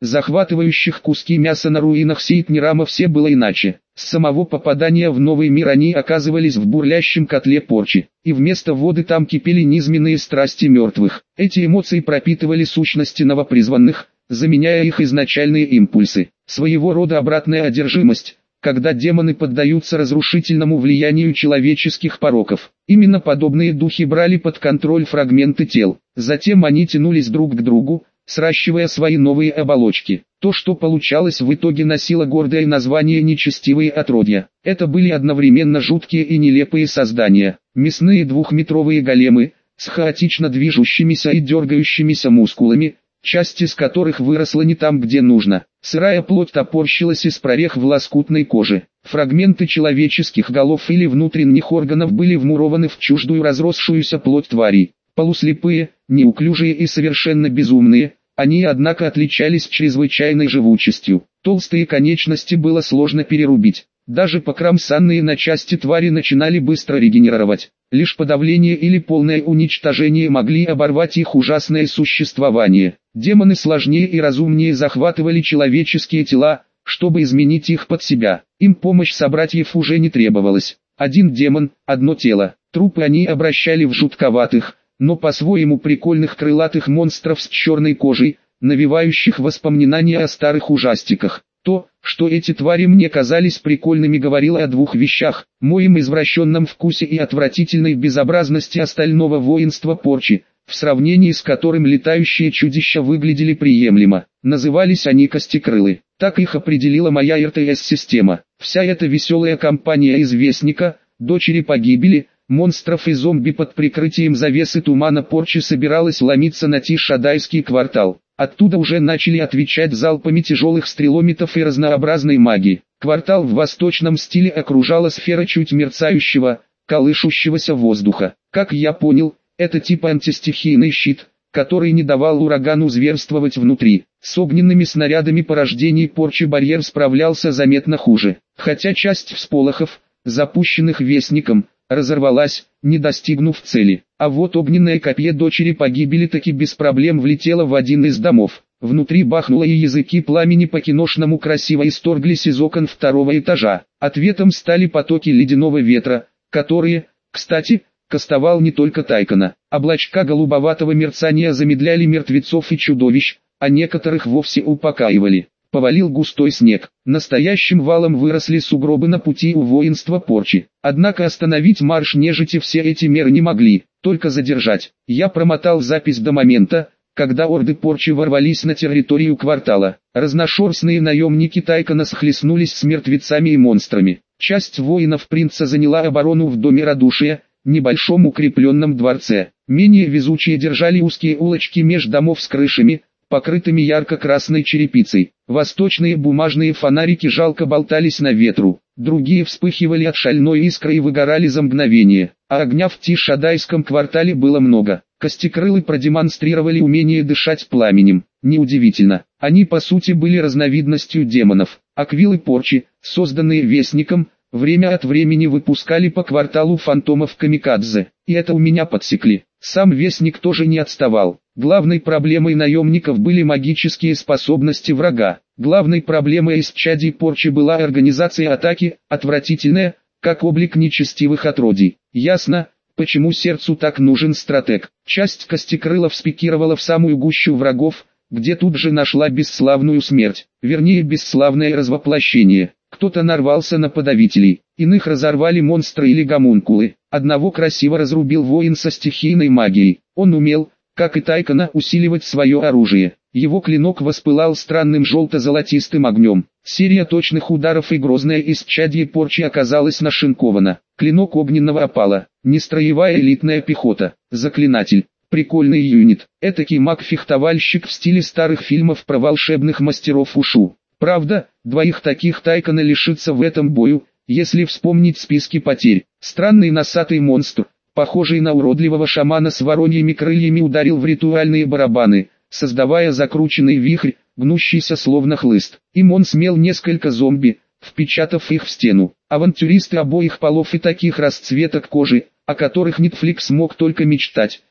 захватывающих куски мяса на руинах Сейтнирама, все было иначе. С самого попадания в новый мир они оказывались в бурлящем котле порчи, и вместо воды там кипели низменные страсти мертвых. Эти эмоции пропитывали сущности новопризванных, заменяя их изначальные импульсы. Своего рода обратная одержимость, когда демоны поддаются разрушительному влиянию человеческих пороков. Именно подобные духи брали под контроль фрагменты тел. Затем они тянулись друг к другу, сращивая свои новые оболочки. То, что получалось в итоге, носило гордое название «нечестивые отродья». Это были одновременно жуткие и нелепые создания. Мясные двухметровые големы, с хаотично движущимися и дергающимися мускулами, часть из которых выросла не там, где нужно. Сырая плоть топорщилась из прорех в лоскутной коже. Фрагменты человеческих голов или внутренних органов были вмурованы в чуждую разросшуюся плоть тварей. Полуслепые, неуклюжие и совершенно безумные, они, однако, отличались чрезвычайной живучестью. Толстые конечности было сложно перерубить. Даже покромсанные на части твари начинали быстро регенерировать. Лишь подавление или полное уничтожение могли оборвать их ужасное существование. Демоны сложнее и разумнее захватывали человеческие тела, чтобы изменить их под себя. Им помощь собратьев уже не требовалась. Один демон, одно тело. Трупы они обращали в жутковатых, но по-своему прикольных крылатых монстров с черной кожей, навевающих воспоминания о старых ужастиках. То, что эти твари мне казались прикольными, говорило о двух вещах: моем извращенном вкусе и отвратительной безобразности остального воинства порчи, в сравнении с которым летающие чудища выглядели приемлемо. Назывались они костекрылы. Так их определила моя эр тэ эс-система. Вся эта веселая компания из Вестника, Дочери Погибели, монстров и зомби под прикрытием завесы тумана порчи собиралась ломиться на Тиш-Шадайский квартал. Оттуда уже начали отвечать залпами тяжелых стрелометов и разнообразной магии. Квартал в восточном стиле окружала сфера чуть мерцающего, колышущегося воздуха. Как я понял, это типа антистихийный щит, который не давал урагану зверствовать внутри. С огненными снарядами порождений порчи барьер справлялся заметно хуже. Хотя часть всполохов, запущенных Вестником, разорвалась, не достигнув цели. А вот огненное копье Дочери Погибели таки без проблем влетело в один из домов. Внутри бахнуло, и языки пламени по-киношному красиво исторглись из окон второго этажа. Ответом стали потоки ледяного ветра, которые, кстати, кастовал не только Тайкона. Облачка голубоватого мерцания замедляли мертвецов и чудовищ, а некоторых вовсе упокаивали. Повалил густой снег. Настоящим валом выросли сугробы на пути у воинства порчи. Однако остановить марш нежити все эти меры не могли, только задержать. Я промотал запись до момента, когда орды порчи ворвались на территорию квартала. Разношерстные наемники Тайкона схлестнулись с мертвецами и монстрами. Часть воинов принца заняла оборону в доме радушия, небольшом укрепленном дворце. Менее везучие держали узкие улочки меж домов с крышами, покрытыми ярко-красной черепицей. Восточные бумажные фонарики жалко болтались на ветру, другие вспыхивали от шальной искры и выгорали за мгновение. А огня в Тиш-Шадайском квартале было много. Костекрылы продемонстрировали умение дышать пламенем. Неудивительно, они по сути были разновидностью демонов. Аквилы порчи, созданные Вестником, время от времени выпускали по кварталу фантомов камикадзе, и это у меня подсекли. Сам Вестник тоже не отставал. Главной проблемой наемников были магические способности врага. Главной проблемой исчадий порчи была организация атаки, отвратительная, как облик нечестивых отродий. Ясно, почему сердцу так нужен стратег. Часть костекрылов спикировала в самую гущу врагов, где тут же нашла бесславную смерть, вернее бесславное развоплощение. Кто-то нарвался на подавителей, иных разорвали монстры или гомункулы. Одного красиво разрубил воин со стихийной магией. Он умел, как и Тайкона, усиливать свое оружие. Его клинок воспылал странным желто-золотистым огнем. Серия точных ударов, и грозное исчадье порчи оказалось нашинковано. Клинок огненного опала. Нестроевая элитная пехота. Заклинатель. Прикольный юнит. Этакий маг-фехтовальщик в стиле старых фильмов про волшебных мастеров ушу. Правда, двоих таких Тайкона лишится в этом бою, если вспомнить списки потерь. Странный носатый монстр, похожий на уродливого шамана с вороньими крыльями, ударил в ритуальные барабаны, создавая закрученный вихрь, гнущийся словно хлыст. Им он смел несколько зомби, впечатав их в стену. Авантюристы обоих полов и таких расцветок кожи, о которых Netflix мог только мечтать,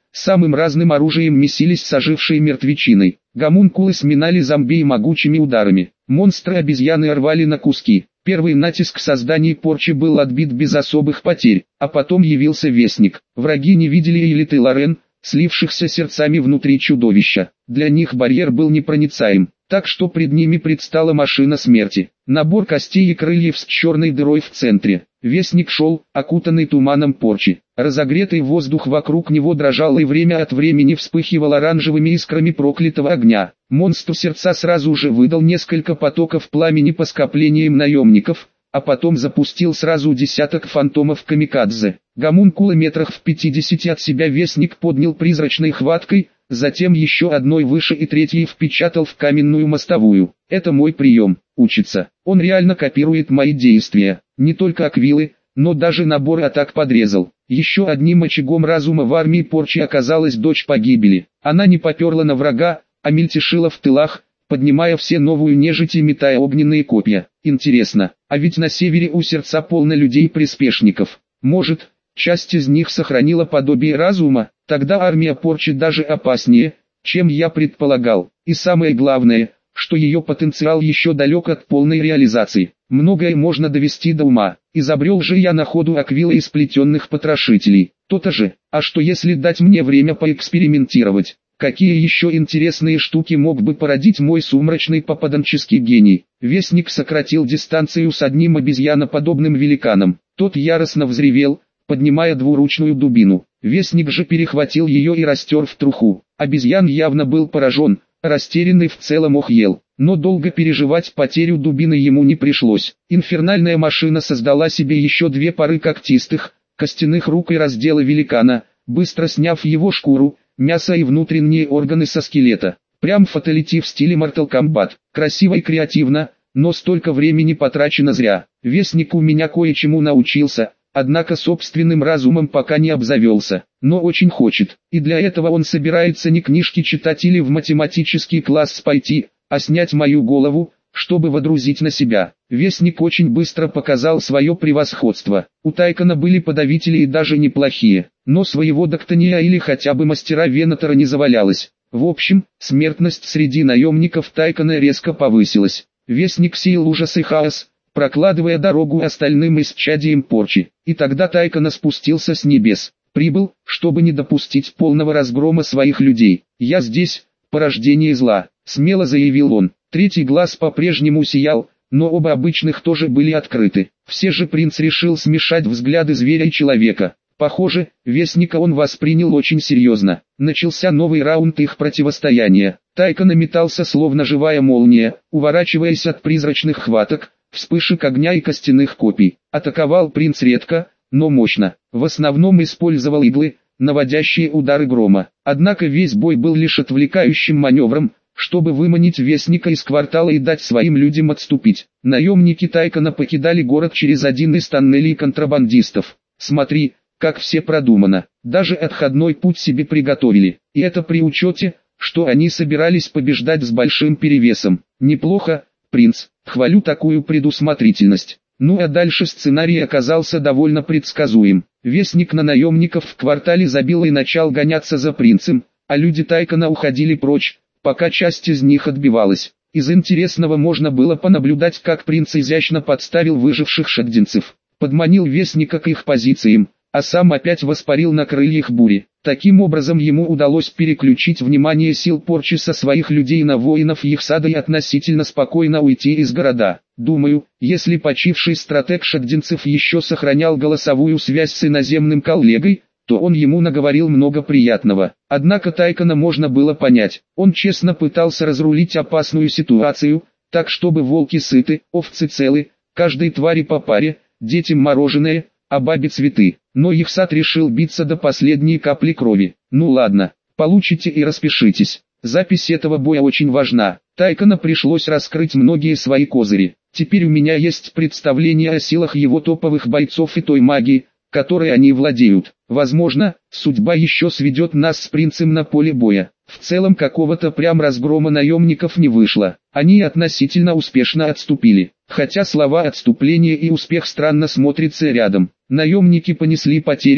самым разным оружием месились с ожившей мертвечиной. Гомункулы сминали зомби могучими ударами. Монстры-обезьяны рвали на куски. Первый натиск созданий порчи был отбит без особых потерь, а потом явился Вестник. Враги не видели Элит и Лорен, слившихся сердцами внутри чудовища. Для них барьер был непроницаем, так что пред ними предстала машина смерти. Набор костей и крыльев с черной дырой в центре. Вестник шел, окутанный туманом порчи. Разогретый воздух вокруг него дрожал и время от времени вспыхивал оранжевыми искрами проклятого огня. Монстр сердца сразу же выдал несколько потоков пламени по скоплениям наемников, а потом запустил сразу десяток фантомов камикадзе. Гомункулы метрах в пятидесяти от себя Вестник поднял призрачной хваткой, затем еще одной выше и третьей впечатал в каменную мостовую. Это мой прием, учится. Он реально копирует мои действия. Не только аквилы, но даже набор атак подрезал. Еще одним очагом разума в армии порчи оказалась дочь погибели. Она не поперла на врага, а мельтешила в тылах, поднимая все новую нежить и метая огненные копья. Интересно, а ведь на севере у сердца полно людей-приспешников. Может, часть из них сохранила подобие разума? Тогда армия порчи даже опаснее, чем я предполагал. И самое главное, что ее потенциал еще далек от полной реализации. Многое можно довести до ума. Изобрел же я на ходу аквилы из сплетенных потрошителей. То-то же, а что если дать мне время поэкспериментировать? Какие еще интересные штуки мог бы породить мой сумрачный попаданческий гений? Вестник сократил дистанцию с одним обезьяноподобным великаном. Тот яростно взревел, поднимая двуручную дубину. Вестник же перехватил ее и растер в труху. Обезьян явно был поражен, растерянный в целом охуел. Но долго переживать потерю дубины ему не пришлось. Инфернальная машина создала себе еще две пары когтистых, костяных рук и раздела великана, быстро сняв его шкуру, мясо и внутренние органы со скелета. Прям фаталити в стиле Mortal Kombat. Красиво и креативно, но столько времени потрачено зря. Вестник у меня кое-чему научился, однако собственным разумом пока не обзавелся, но очень хочет. И для этого он собирается не книжки читать или в математический класс пойти, а снять мою голову, чтобы водрузить на себя. Вестник очень быстро показал свое превосходство. У Тайкона были подавители и даже неплохие, но своего Доктония или хотя бы мастера Венатора не завалялось. В общем, смертность среди наемников Тайкона резко повысилась. Вестник сеял ужас и хаос, прокладывая дорогу остальным исчадиям порчи. И тогда Тайкона спустился с небес. Прибыл, чтобы не допустить полного разгрома своих людей. «Я здесь, порождение зла», — смело заявил он. Третий глаз по-прежнему сиял, но оба обычных тоже были открыты. Все же принц решил смешать взгляды зверя и человека. Похоже, Вестника он воспринял очень серьезно. Начался новый раунд их противостояния. Тайкон метался словно живая молния, уворачиваясь от призрачных хваток, вспышек огня и костяных копий. Атаковал принц редко, но мощно. В основном использовал иглы, наводящие удары грома. Однако весь бой был лишь отвлекающим маневром, чтобы выманить Вестника из квартала и дать своим людям отступить. Наемники Тайкона покидали город через один из тоннелей контрабандистов. Смотри, как все продумано. Даже отходной путь себе приготовили. И это при учете, что они собирались побеждать с большим перевесом. Неплохо, принц, хвалю такую предусмотрительность. Ну а дальше сценарий оказался довольно предсказуем. Вестник на наемников в квартале забил и начал гоняться за принцем, а люди Тайкона уходили прочь, пока часть из них отбивалась. Из интересного можно было понаблюдать, как принц изящно подставил выживших шагдинцев, подманил Вестника к их позициям, а сам опять воспарил на крыльях бури. Таким образом ему удалось переключить внимание сил порчи со своих людей на воинов их сада и относительно спокойно уйти из города. Думаю, если почивший стратег шагдинцев еще сохранял голосовую связь с иноземным коллегой, то он ему наговорил много приятного. Однако Тайкона можно было понять. Он честно пытался разрулить опасную ситуацию, так чтобы волки сыты, овцы целы, каждой твари по паре, детям мороженое, а бабе цветы. Но их сад решил биться до последней капли крови. Ну ладно, получите и распишитесь. Запись этого боя очень важна. Тайкона пришлось раскрыть многие свои козыри. Теперь у меня есть представление о силах его топовых бойцов и той магии, которой они владеют. Возможно, судьба еще сведет нас с принцем на поле боя. В целом какого-то прям разгрома наемников не вышло. Они относительно успешно отступили. Хотя слова «отступление» и «успех» странно смотрятся рядом. Наемники понесли потери,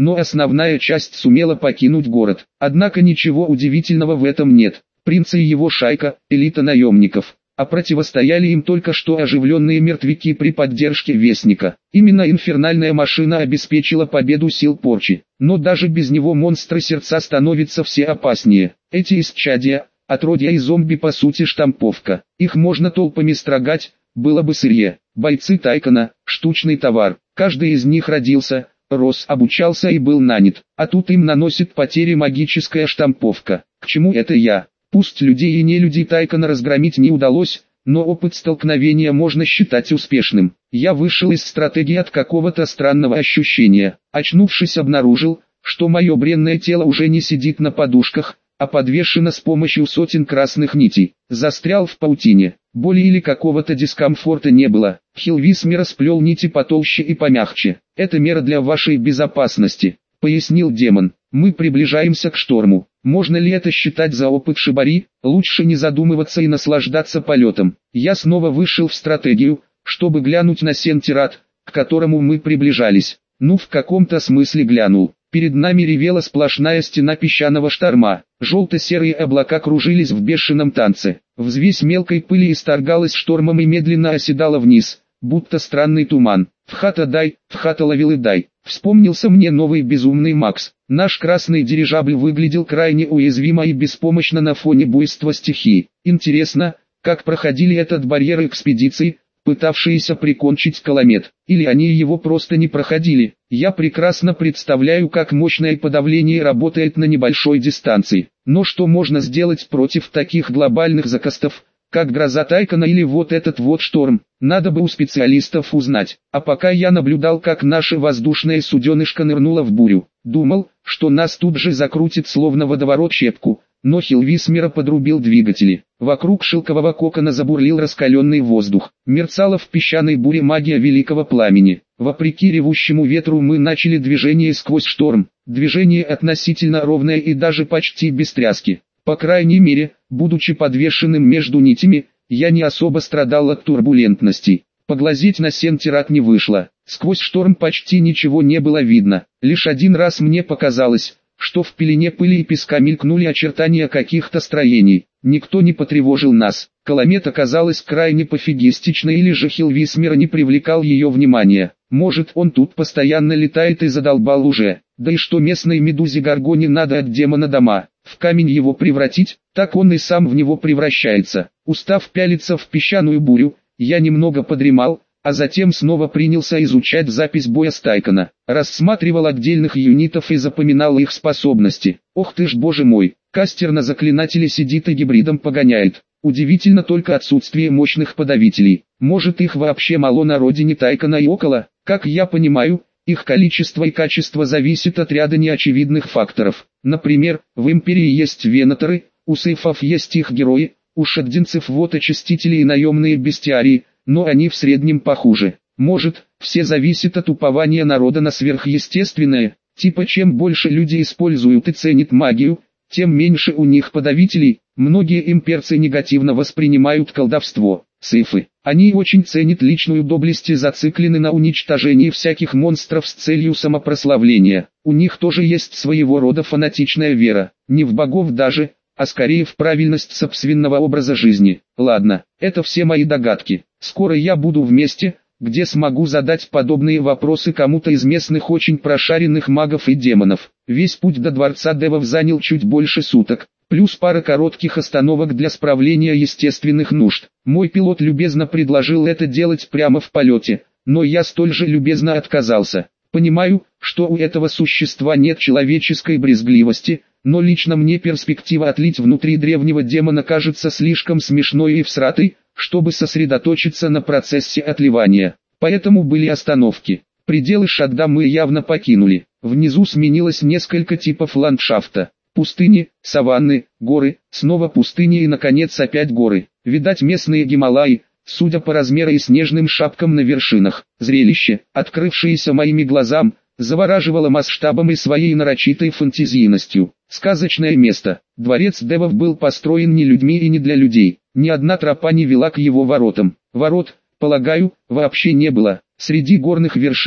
но основная часть сумела покинуть город. Однако ничего удивительного в этом нет. Принц и его шайка – элита наемников, а противостояли им только что оживленные мертвяки при поддержке Вестника. Именно инфернальная машина обеспечила победу сил Порчи, но даже без него монстры сердца становятся все опаснее. Эти исчадия, отродья и зомби по сути штамповка, их можно толпами строгать, было бы сырье. Бойцы Тайкона – штучный товар, каждый из них родился, рос, обучался и был нанят, а тут им наносит потери магическая штамповка. К чему это я? Пусть людей и нелюдей Тайкона разгромить не удалось, но опыт столкновения можно считать успешным. Я вышел из стратегии от какого-то странного ощущения. Очнувшись, обнаружил, что мое бренное тело уже не сидит на подушках, а подвешено с помощью сотен красных нитей. Застрял в паутине. Боли или какого-то дискомфорта не было. Хилвисмер расплел нити потолще и помягче. «Это мера для вашей безопасности», — пояснил демон. «Мы приближаемся к шторму. Можно ли это считать за опыт Шибари? Лучше не задумываться и наслаждаться полетом». Я снова вышел в стратегию, чтобы глянуть на Сентират, к которому мы приближались. Ну, в каком-то смысле глянул. Перед нами ревела сплошная стена песчаного шторма. Желто-серые облака кружились в бешеном танце. Взвесь мелкой пыли исторгалась штормом и медленно оседала вниз, будто странный туман. «Вхата дай, вхата ловил и дай». Вспомнился мне новый безумный Макс. Наш красный дирижабль выглядел крайне уязвимо и беспомощно на фоне буйства стихии. Интересно, как проходили этот барьер экспедиции, пытавшиеся прикончить Каламет, или они его просто не проходили. Я прекрасно представляю, как мощное подавление работает на небольшой дистанции. Но что можно сделать против таких глобальных закостов, как гроза Тайкона или вот этот вот шторм? Надо бы у специалистов узнать. А пока я наблюдал, как наше воздушное суденышко нырнуло в бурю, думал, что нас тут же закрутит словно водоворот щепку. Но Хилвисмера подрубил двигатели. Вокруг шелкового кокона забурлил раскаленный воздух. Мерцала в песчаной буре магия великого пламени. Вопреки ревущему ветру мы начали движение сквозь шторм. Движение относительно ровное и даже почти без тряски. По крайней мере, будучи подвешенным между нитями, я не особо страдал от турбулентности. Поглазеть на Сентират не вышло. Сквозь шторм почти ничего не было видно. Лишь один раз мне показалось, что в пелене пыли и песка мелькнули очертания каких-то строений. Никто не потревожил нас. Каламет оказалась крайне пофигистичной, или же Хилвисмер не привлекал ее внимания. Может, он тут постоянно летает и задолбал уже. Да и что местной медузе Гаргоне надо от демона дома? В камень его превратить, так он и сам в него превращается. Устав пялиться в песчаную бурю, я немного подремал, а затем снова принялся изучать запись боя с Тайкона. Рассматривал отдельных юнитов и запоминал их способности. Ох ты ж боже мой, кастер на заклинателе сидит и гибридом погоняет. Удивительно только отсутствие мощных подавителей. Может, их вообще мало на родине Тайкона и около? Как я понимаю, их количество и качество зависит от ряда неочевидных факторов. Например, в Империи есть венаторы, у сейфов есть их герои, у шаддинцев вот очистители и наемные бестиарии, но они в среднем похуже. Может, все зависит от упования народа на сверхъестественное, типа чем больше люди используют и ценят магию, тем меньше у них подавителей. Многие имперцы негативно воспринимают колдовство. Сейфы. Они очень ценят личную доблесть и зациклены на уничтожении всяких монстров с целью самопрославления. У них тоже есть своего рода фанатичная вера, не в богов даже, а скорее в правильность собственного образа жизни. Ладно, это все мои догадки. Скоро я буду в месте, где смогу задать подобные вопросы кому-то из местных очень прошаренных магов и демонов. Весь путь до дворца девов занял чуть больше суток, плюс пара коротких остановок для справления естественных нужд. Мой пилот любезно предложил это делать прямо в полете, но я столь же любезно отказался. Понимаю, что у этого существа нет человеческой брезгливости, но лично мне перспектива отлить внутри древнего демона кажется слишком смешной и всратой, чтобы сосредоточиться на процессе отливания. Поэтому были остановки. Пределы Шадда мы явно покинули. Внизу сменилось несколько типов ландшафта. Пустыни, саванны, горы, снова пустыни и наконец опять горы. Видать, местные Гималаи, судя по размеру и снежным шапкам на вершинах. Зрелище, открывшееся моими глазам, завораживало масштабом и своей нарочитой фантазийностью. Сказочное место. Дворец девов был построен не людьми и не для людей. Ни одна тропа не вела к его воротам. Ворот, полагаю, вообще не было. Среди горных вершин,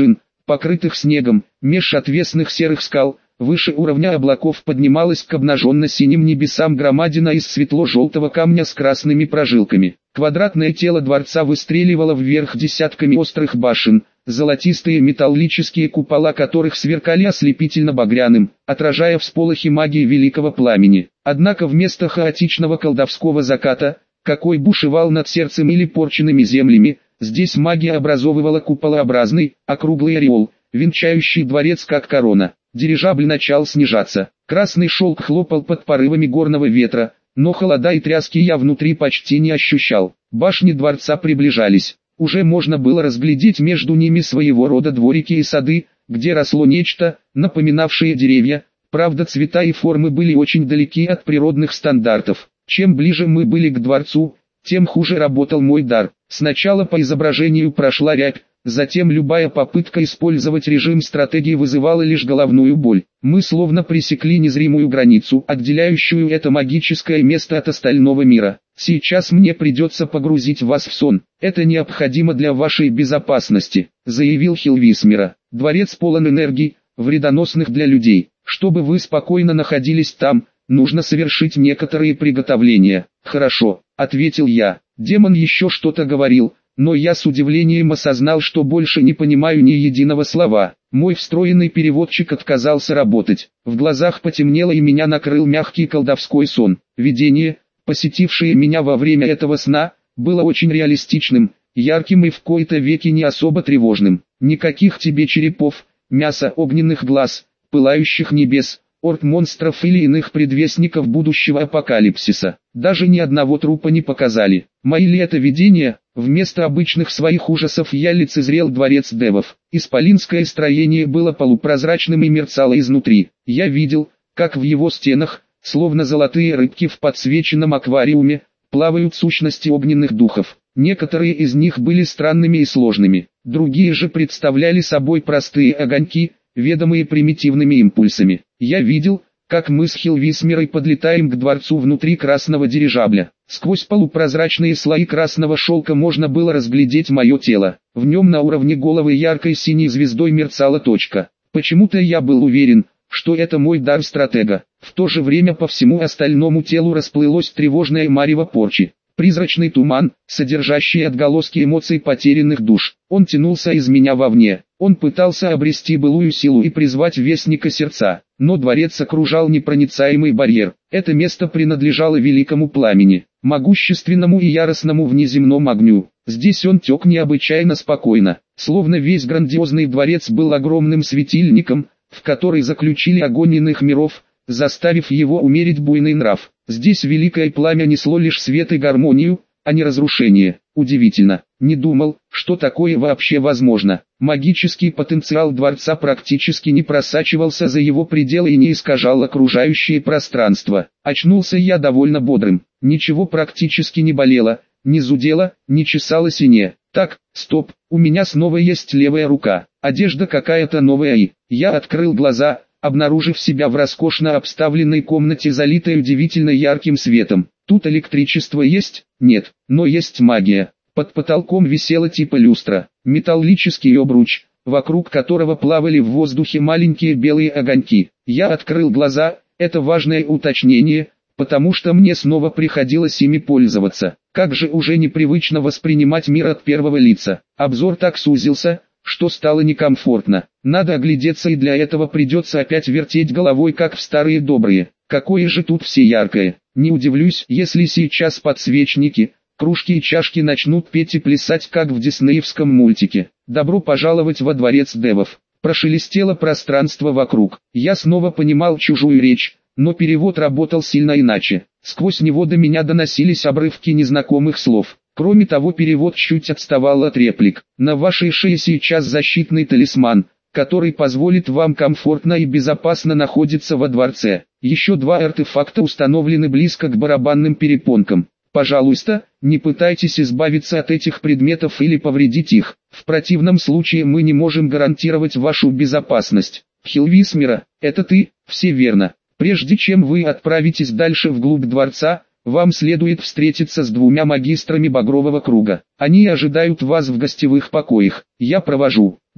покрытых снегом, меж отвесных серых скал, выше уровня облаков поднималась к обнаженно-синим небесам громадина из светло-желтого камня с красными прожилками. Квадратное тело дворца выстреливало вверх десятками острых башен, золотистые металлические купола которых сверкали ослепительно-багряным, отражая всполохи магии великого пламени. Однако вместо хаотичного колдовского заката, какой бушевал над сердцем или порченными землями, здесь магия образовывала куполообразный, округлый ореол, венчающий дворец как корона. Дирижабль начал снижаться. Красный шелк хлопал под порывами горного ветра, но холода и тряски я внутри почти не ощущал. Башни дворца приближались. Уже можно было разглядеть между ними своего рода дворики и сады, где росло нечто, напоминавшее деревья. Правда, цвета и формы были очень далеки от природных стандартов. Чем ближе мы были к дворцу, тем хуже работал мой дар. Сначала по изображению прошла рябь, затем любая попытка использовать режим стратегии вызывала лишь головную боль. Мы словно пресекли незримую границу, отделяющую это магическое место от остального мира. Сейчас мне придется погрузить вас в сон. Это необходимо для вашей безопасности, заявил Хилвисмира. Дворец полон энергии, вредоносных для людей. Чтобы вы спокойно находились там, нужно совершить некоторые приготовления. Хорошо, ответил я. Демон еще что-то говорил, но я с удивлением осознал, что больше не понимаю ни единого слова. Мой встроенный переводчик отказался работать. В глазах потемнело и меня накрыл мягкий колдовской сон. Видение, посетившее меня во время этого сна, было очень реалистичным, ярким и в кои-то веки не особо тревожным. Никаких тебе черепов, мяса, огненных глаз, пылающих небес, орд монстров или иных предвестников будущего апокалипсиса. Даже ни одного трупа не показали. Мои ли это видения? Вместо обычных своих ужасов я лицезрел дворец девов. Исполинское строение было полупрозрачным и мерцало изнутри. Я видел, как в его стенах, словно золотые рыбки в подсвеченном аквариуме, плавают сущности огненных духов. Некоторые из них были странными и сложными, другие же представляли собой простые огоньки, ведомые примитивными импульсами. Я видел, как мы с Хилвисмирой подлетаем к дворцу внутри красного дирижабля. Сквозь полупрозрачные слои красного шелка можно было разглядеть мое тело. В нем на уровне головы яркой синей звездой мерцала точка. Почему-то я был уверен, что это мой дар стратега. В то же время по всему остальному телу расплылось тревожное марево порчи. Призрачный туман, содержащий отголоски эмоций потерянных душ. Он тянулся из меня вовне. Он пытался обрести былую силу и призвать вестника сердца. Но дворец окружал непроницаемый барьер. Это место принадлежало великому пламени, могущественному и яростному внеземному огню. Здесь он тек необычайно спокойно, словно весь грандиозный дворец был огромным светильником, в который заключили огонь иных миров, заставив его умерить буйный нрав. Здесь великое пламя несло лишь свет и гармонию, а не разрушение. Удивительно, не думал, что такое вообще возможно. Магический потенциал дворца практически не просачивался за его пределы и не искажал окружающее пространство. Очнулся я довольно бодрым. Ничего практически не болело, не зудело, не чесалось и не... Так, стоп, у меня снова есть левая рука. Одежда какая-то новая и... Я открыл глаза, обнаружив себя в роскошно обставленной комнате, залитой удивительно ярким светом. Тут электричество есть? Нет, но есть магия. Под потолком висела типа люстра, металлический обруч, вокруг которого плавали в воздухе маленькие белые огоньки. Я открыл глаза, это важное уточнение, потому что мне снова приходилось ими пользоваться. Как же уже непривычно воспринимать мир от первого лица. Обзор так сузился, что стало некомфортно. Надо оглядеться, и для этого придется опять вертеть головой, как в старые добрые. Какое же тут все яркое. Не удивлюсь, если сейчас подсвечники, кружки и чашки начнут петь и плясать, как в диснеевском мультике. Добро пожаловать во дворец девов. Прошелестело пространство вокруг. Я снова понимал чужую речь, но перевод работал сильно иначе. Сквозь него до меня доносились обрывки незнакомых слов. Кроме того, перевод чуть отставал от реплик. На вашей шее сейчас защитный талисман, который позволит вам комфортно и безопасно находиться во дворце. Еще два артефакта установлены близко к барабанным перепонкам. Пожалуйста, не пытайтесь избавиться от этих предметов или повредить их. В противном случае мы не можем гарантировать вашу безопасность. Хилвисмира, это ты? Все верно. Прежде чем вы отправитесь дальше вглубь дворца, вам следует встретиться с двумя магистрами Багрового круга. Они ожидают вас в гостевых покоях. Я провожу. Да,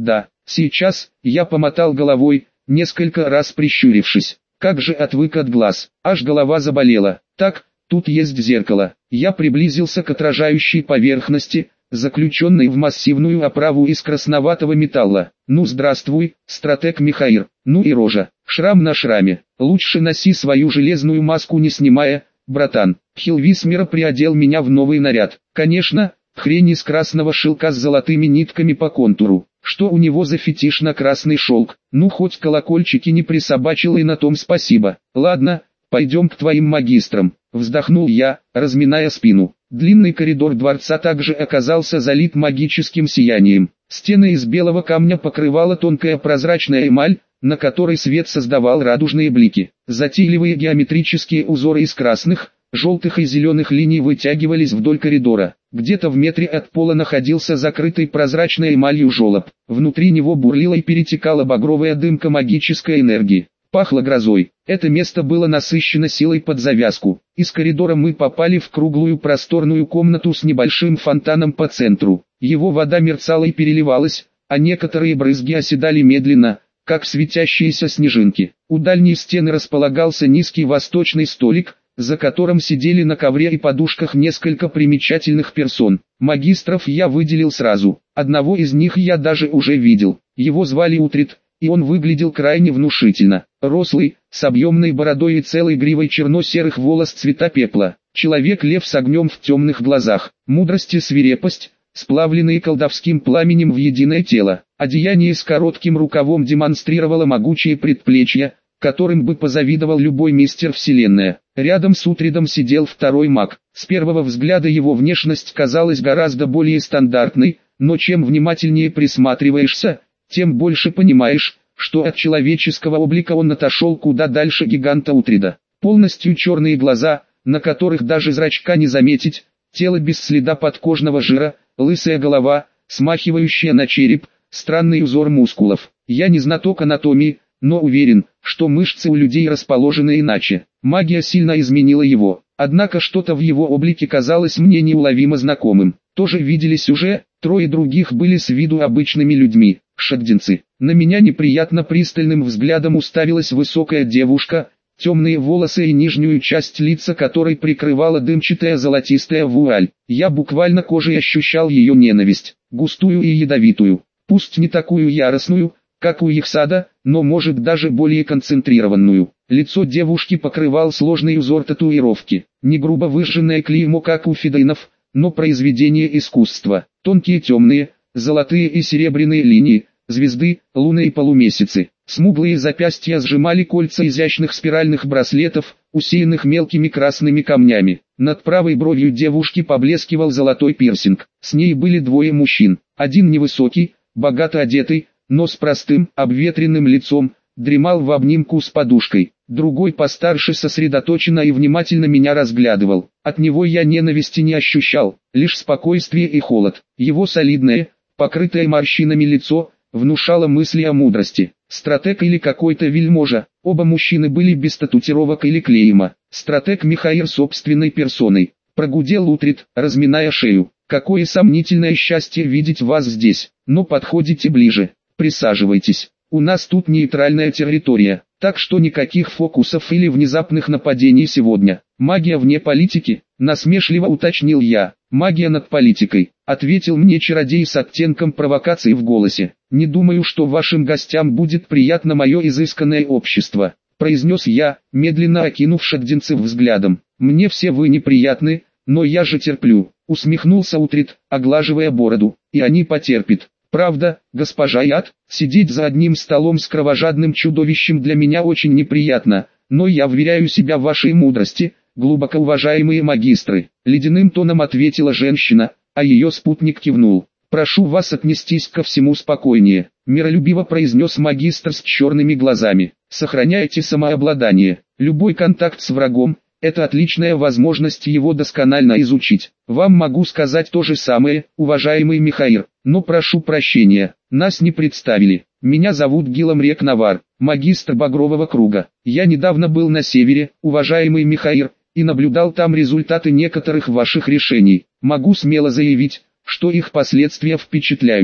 Сейчас, я помотал головой, несколько раз прищурившись. Как же отвык от глаз, аж голова заболела. Так, тут есть зеркало. Я приблизился к отражающей поверхности, заключенной в массивную оправу из красноватого металла. Ну здравствуй, стратег Михаир, ну и рожа, шрам на шраме. Лучше носи свою железную маску не снимая, братан. Хилвисмера приодел меня в новый наряд. Конечно, хрень из красного шелка с золотыми нитками по контуру. Что у него за фетиш на красный шелк? Ну хоть колокольчики не присобачил, и на том спасибо. Ладно, пойдем к твоим магистрам. Вздохнул я, разминая спину. Длинный коридор дворца также оказался залит магическим сиянием. Стены из белого камня покрывала тонкая прозрачная эмаль, на которой свет создавал радужные блики. Затейливые геометрические узоры из красных, желтых и зеленых линий вытягивались вдоль коридора. Где-то в метре от пола находился закрытый прозрачной эмалью желоб. Внутри него бурлила и перетекала багровая дымка магической энергии. Пахло грозой. Это место было насыщено силой под завязку. Из коридора мы попали в круглую просторную комнату с небольшим фонтаном по центру. Его вода мерцала и переливалась, а некоторые брызги оседали медленно, как светящиеся снежинки. У дальней стены располагался низкий восточный столик, за которым сидели на ковре и подушках несколько примечательных персон. Магистров я выделил сразу. Одного из них я даже уже видел. Его звали Утрит, и он выглядел крайне внушительно. Рослый, с объемной бородой и целой гривой черно-серых волос цвета пепла. Человек-лев с огнем в темных глазах. Мудрость и свирепость, сплавленные колдовским пламенем в единое тело. Одеяние с коротким рукавом демонстрировало могучие предплечья, которым бы позавидовал любой мистер Вселенная. Рядом с Утридом сидел второй маг. С первого взгляда его внешность казалась гораздо более стандартной, но чем внимательнее присматриваешься, тем больше понимаешь, что от человеческого облика он отошел куда дальше гиганта Утрида. Полностью черные глаза, на которых даже зрачка не заметить, тело без следа подкожного жира, лысая голова, смахивающая на череп, странный узор мускулов. Я не знаток анатомии, но уверен, что мышцы у людей расположены иначе. Магия сильно изменила его, однако что-то в его облике казалось мне неуловимо знакомым. Тоже виделись уже, трое других были с виду обычными людьми, шагдинцы. На меня неприятно пристальным взглядом уставилась высокая девушка, темные волосы и нижнюю часть лица которой прикрывала дымчатая золотистая вуаль. Я буквально кожей ощущал ее ненависть, густую и ядовитую, пусть не такую яростную, как у Ихсада, но может даже более концентрированную. Лицо девушки покрывал сложный узор татуировки, не грубо выжженное клеймо, как у фидайнов, но произведение искусства. Тонкие темные, золотые и серебряные линии, звезды, луны и полумесяцы. Смуглые запястья сжимали кольца изящных спиральных браслетов, усеянных мелкими красными камнями. Над правой бровью девушки поблескивал золотой пирсинг. С ней были двое мужчин. Один невысокий, богато одетый, но с простым, обветренным лицом, дремал в обнимку с подушкой. Другой постарше сосредоточенно и внимательно меня разглядывал. От него я ненависти не ощущал, лишь спокойствие и холод. Его солидное, покрытое морщинами лицо, внушало мысли о мудрости. Стратег или какой-то вельможа, оба мужчины были без татуировок или клейма. Стратег Михаир собственной персоной. Прогудел Утрид, разминая шею. Какое сомнительное счастье видеть вас здесь, но подходите ближе, присаживайтесь. У нас тут нейтральная территория, так что никаких фокусов или внезапных нападений сегодня. Магия вне политики, насмешливо уточнил я. Магия над политикой, ответил мне чародей с оттенком провокации в голосе. Не думаю, что вашим гостям будет приятно мое изысканное общество, произнес я, медленно окинув шагдинцев взглядом. Мне все вы неприятны, но я же терплю, усмехнулся Утрид, оглаживая бороду, и они потерпят. Правда, госпожа Яд, сидеть за одним столом с кровожадным чудовищем для меня очень неприятно, но я вверяю себя вашей мудрости, глубоко уважаемые магистры. Ледяным тоном ответила женщина, а ее спутник кивнул. Прошу вас отнестись ко всему спокойнее, миролюбиво произнес магистр с черными глазами. Сохраняйте самообладание. Любой контакт с врагом – это отличная возможность его досконально изучить. Вам могу сказать то же самое, уважаемый Михаир, но прошу прощения, нас не представили. Меня зовут Гилом Рек-Навар, магистр Багрового круга. Я недавно был на севере, уважаемый Михаир, и наблюдал там результаты некоторых ваших решений. Могу смело заявить, что их последствия впечатляют.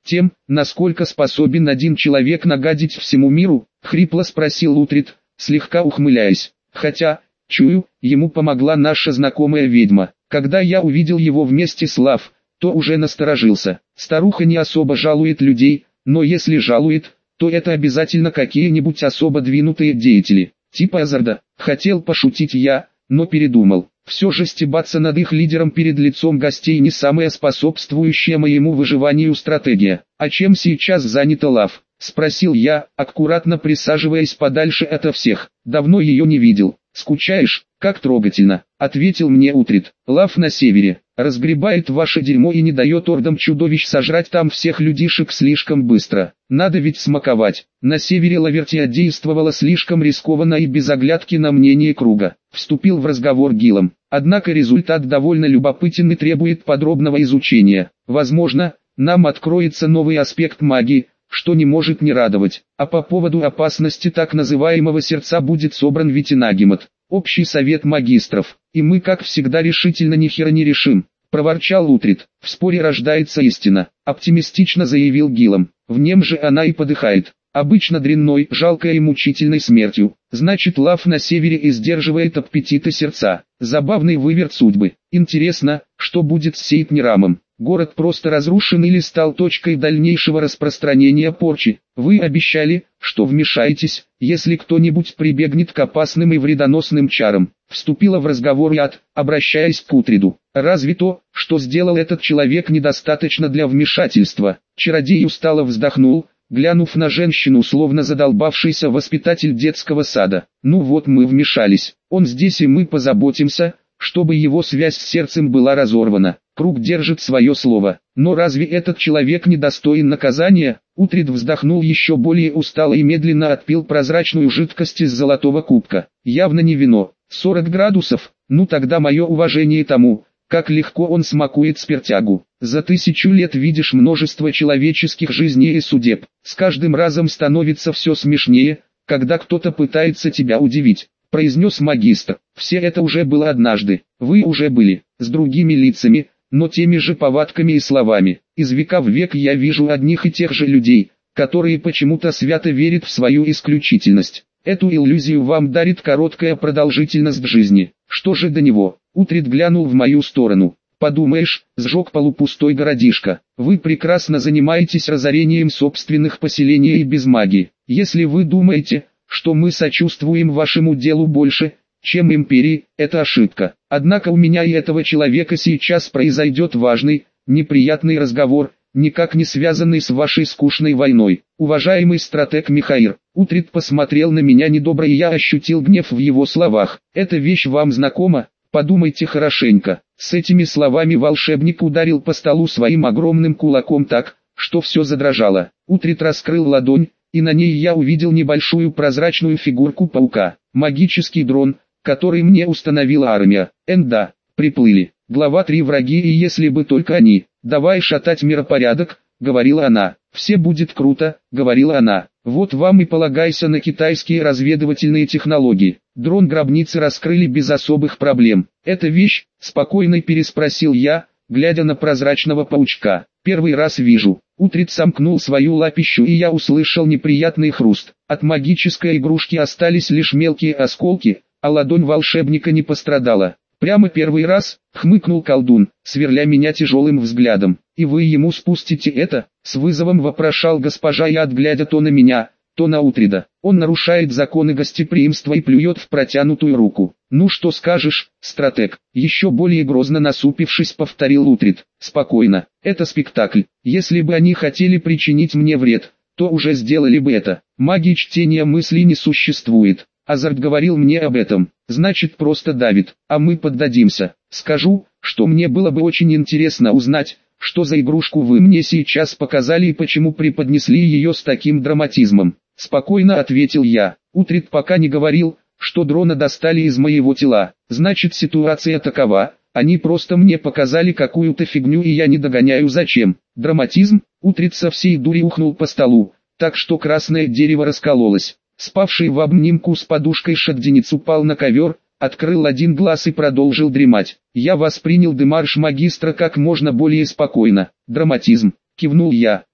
Тем, насколько способен один человек нагадить всему миру? Хрипло спросил Утрит, слегка ухмыляясь. Хотя, чую, ему помогла наша знакомая ведьма. Когда я увидел его вместе с Лав, то уже насторожился. Старуха не особо жалует людей, но если жалует, то это обязательно какие-нибудь особо двинутые деятели, типа Азарда. Хотел пошутить я, но передумал. Все же стебаться над их лидером перед лицом гостей не самая способствующая моему выживанию стратегия. «А чем сейчас занята Лав?» — спросил я, аккуратно присаживаясь подальше ото всех. «Давно ее не видел. Скучаешь? Как трогательно», — ответил мне Утрит. «Лав на севере. Разгребает ваше дерьмо и не дает ордам чудовищ сожрать там всех людишек слишком быстро. Надо ведь смаковать. На севере Лавертия действовала слишком рискованно и без оглядки на мнение круга». Вступил в разговор Гиллом. «Однако результат довольно любопытен и требует подробного изучения. Возможно, нам откроется новый аспект магии, что не может не радовать. А по поводу опасности так называемого сердца будет собран Витинагемот, общий совет магистров, и мы как всегда решительно ни хера не решим», — проворчал Утрит. «В споре рождается истина», — оптимистично заявил Гиллом. «В нем же она и подыхает. Обычно дрянной, жалкой и мучительной смертью. Значит, Лав на севере и сдерживает аппетиты сердца. Забавный выверт судьбы. Интересно, что будет с Сейтнирамом? Город просто разрушен или стал точкой дальнейшего распространения порчи? Вы обещали, что вмешаетесь, если кто-нибудь прибегнет к опасным и вредоносным чарам». Вступила в разговор Яд, обращаясь к Утриду. «Разве то, что сделал этот человек, недостаточно для вмешательства?» Чародей устало вздохнул, глянув на женщину, словно задолбавшийся воспитатель детского сада. «Ну вот мы вмешались. Он здесь, и мы позаботимся, чтобы его связь с сердцем была разорвана. Круг держит свое слово. Но разве этот человек не достоин наказания?» Утрит вздохнул еще более устало и медленно отпил прозрачную жидкость из золотого кубка. «Явно не вино. сорок градусов, ну тогда мое уважение тому, как легко он смакует спиртягу. За тысячу лет видишь множество человеческих жизней и судеб. С каждым разом становится все смешнее, когда кто-то пытается тебя удивить», — произнес магистр. «Все это уже было однажды. Вы уже были, с другими лицами, но теми же повадками и словами. Из века в век я вижу одних и тех же людей, которые почему-то свято верят в свою исключительность. Эту иллюзию вам дарит короткая продолжительность жизни. Что же до него?» Утрит глянул в мою сторону. «Подумаешь, сжег полупустой городишко. Вы прекрасно занимаетесь разорением собственных поселений и без магии. Если вы думаете, что мы сочувствуем вашему делу больше, чем империи, это ошибка. Однако у меня и этого человека сейчас произойдет важный, неприятный разговор, никак не связанный с вашей скучной войной. Уважаемый стратег Михаир». Утрит посмотрел на меня недобро, и я ощутил гнев в его словах. «Эта вещь вам знакома? Подумайте хорошенько». С этими словами волшебник ударил по столу своим огромным кулаком так, что все задрожало. Утрит раскрыл ладонь, и на ней я увидел небольшую прозрачную фигурку паука. Магический дрон, который мне установила армия. Энда, приплыли. Глава три враги, и если бы только они. «Давай шатать миропорядок», — говорила она. «Все будет круто», — говорила она. «Вот вам и полагайся на китайские разведывательные технологии». Дрон-гробницы раскрыли без особых проблем. «Эта вещь?» — спокойно переспросил я, глядя на прозрачного паучка. «Первый раз вижу». Утрит сомкнул свою лапищу, и я услышал неприятный хруст. От магической игрушки остались лишь мелкие осколки, а ладонь волшебника не пострадала. «Прямо первый раз?» — хмыкнул колдун, сверля меня тяжелым взглядом. «И вы ему спустите это?» — с вызовом вопрошал госпожа Яд, глядя то на меня, то на Утрида. «Он нарушает законы гостеприимства и плюет в протянутую руку». «Ну что скажешь, стратег?» — еще более грозно насупившись, повторил Утрид. «Спокойно, это спектакль. Если бы они хотели причинить мне вред, то уже сделали бы это. Магии чтения мыслей не существует. Азард говорил мне об этом. Значит, просто давит, а мы поддадимся. Скажу, что мне было бы очень интересно узнать, что за игрушку вы мне сейчас показали и почему преподнесли ее с таким драматизмом». Спокойно ответил я. Утрид пока не говорил, что дрона достали из моего тела. Значит, ситуация такова: они просто мне показали какую-то фигню, и я не догоняю зачем. Драматизм? Утрид со всей дури ухнул по столу, так что красное дерево раскололось. Спавший в обнимку с подушкой шагденец упал на ковер, открыл один глаз и продолжил дремать. Я воспринял демарш магистра как можно более спокойно. «Драматизм», — кивнул я.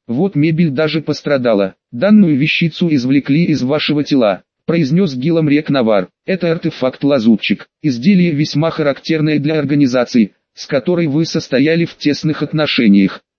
Вот мебель даже пострадала. Данную вещицу извлекли из вашего тела, произнес Гилом Рекнавар. Это артефакт-лазутчик, изделие весьма характерное для организации, с которой вы состояли в тесных отношениях.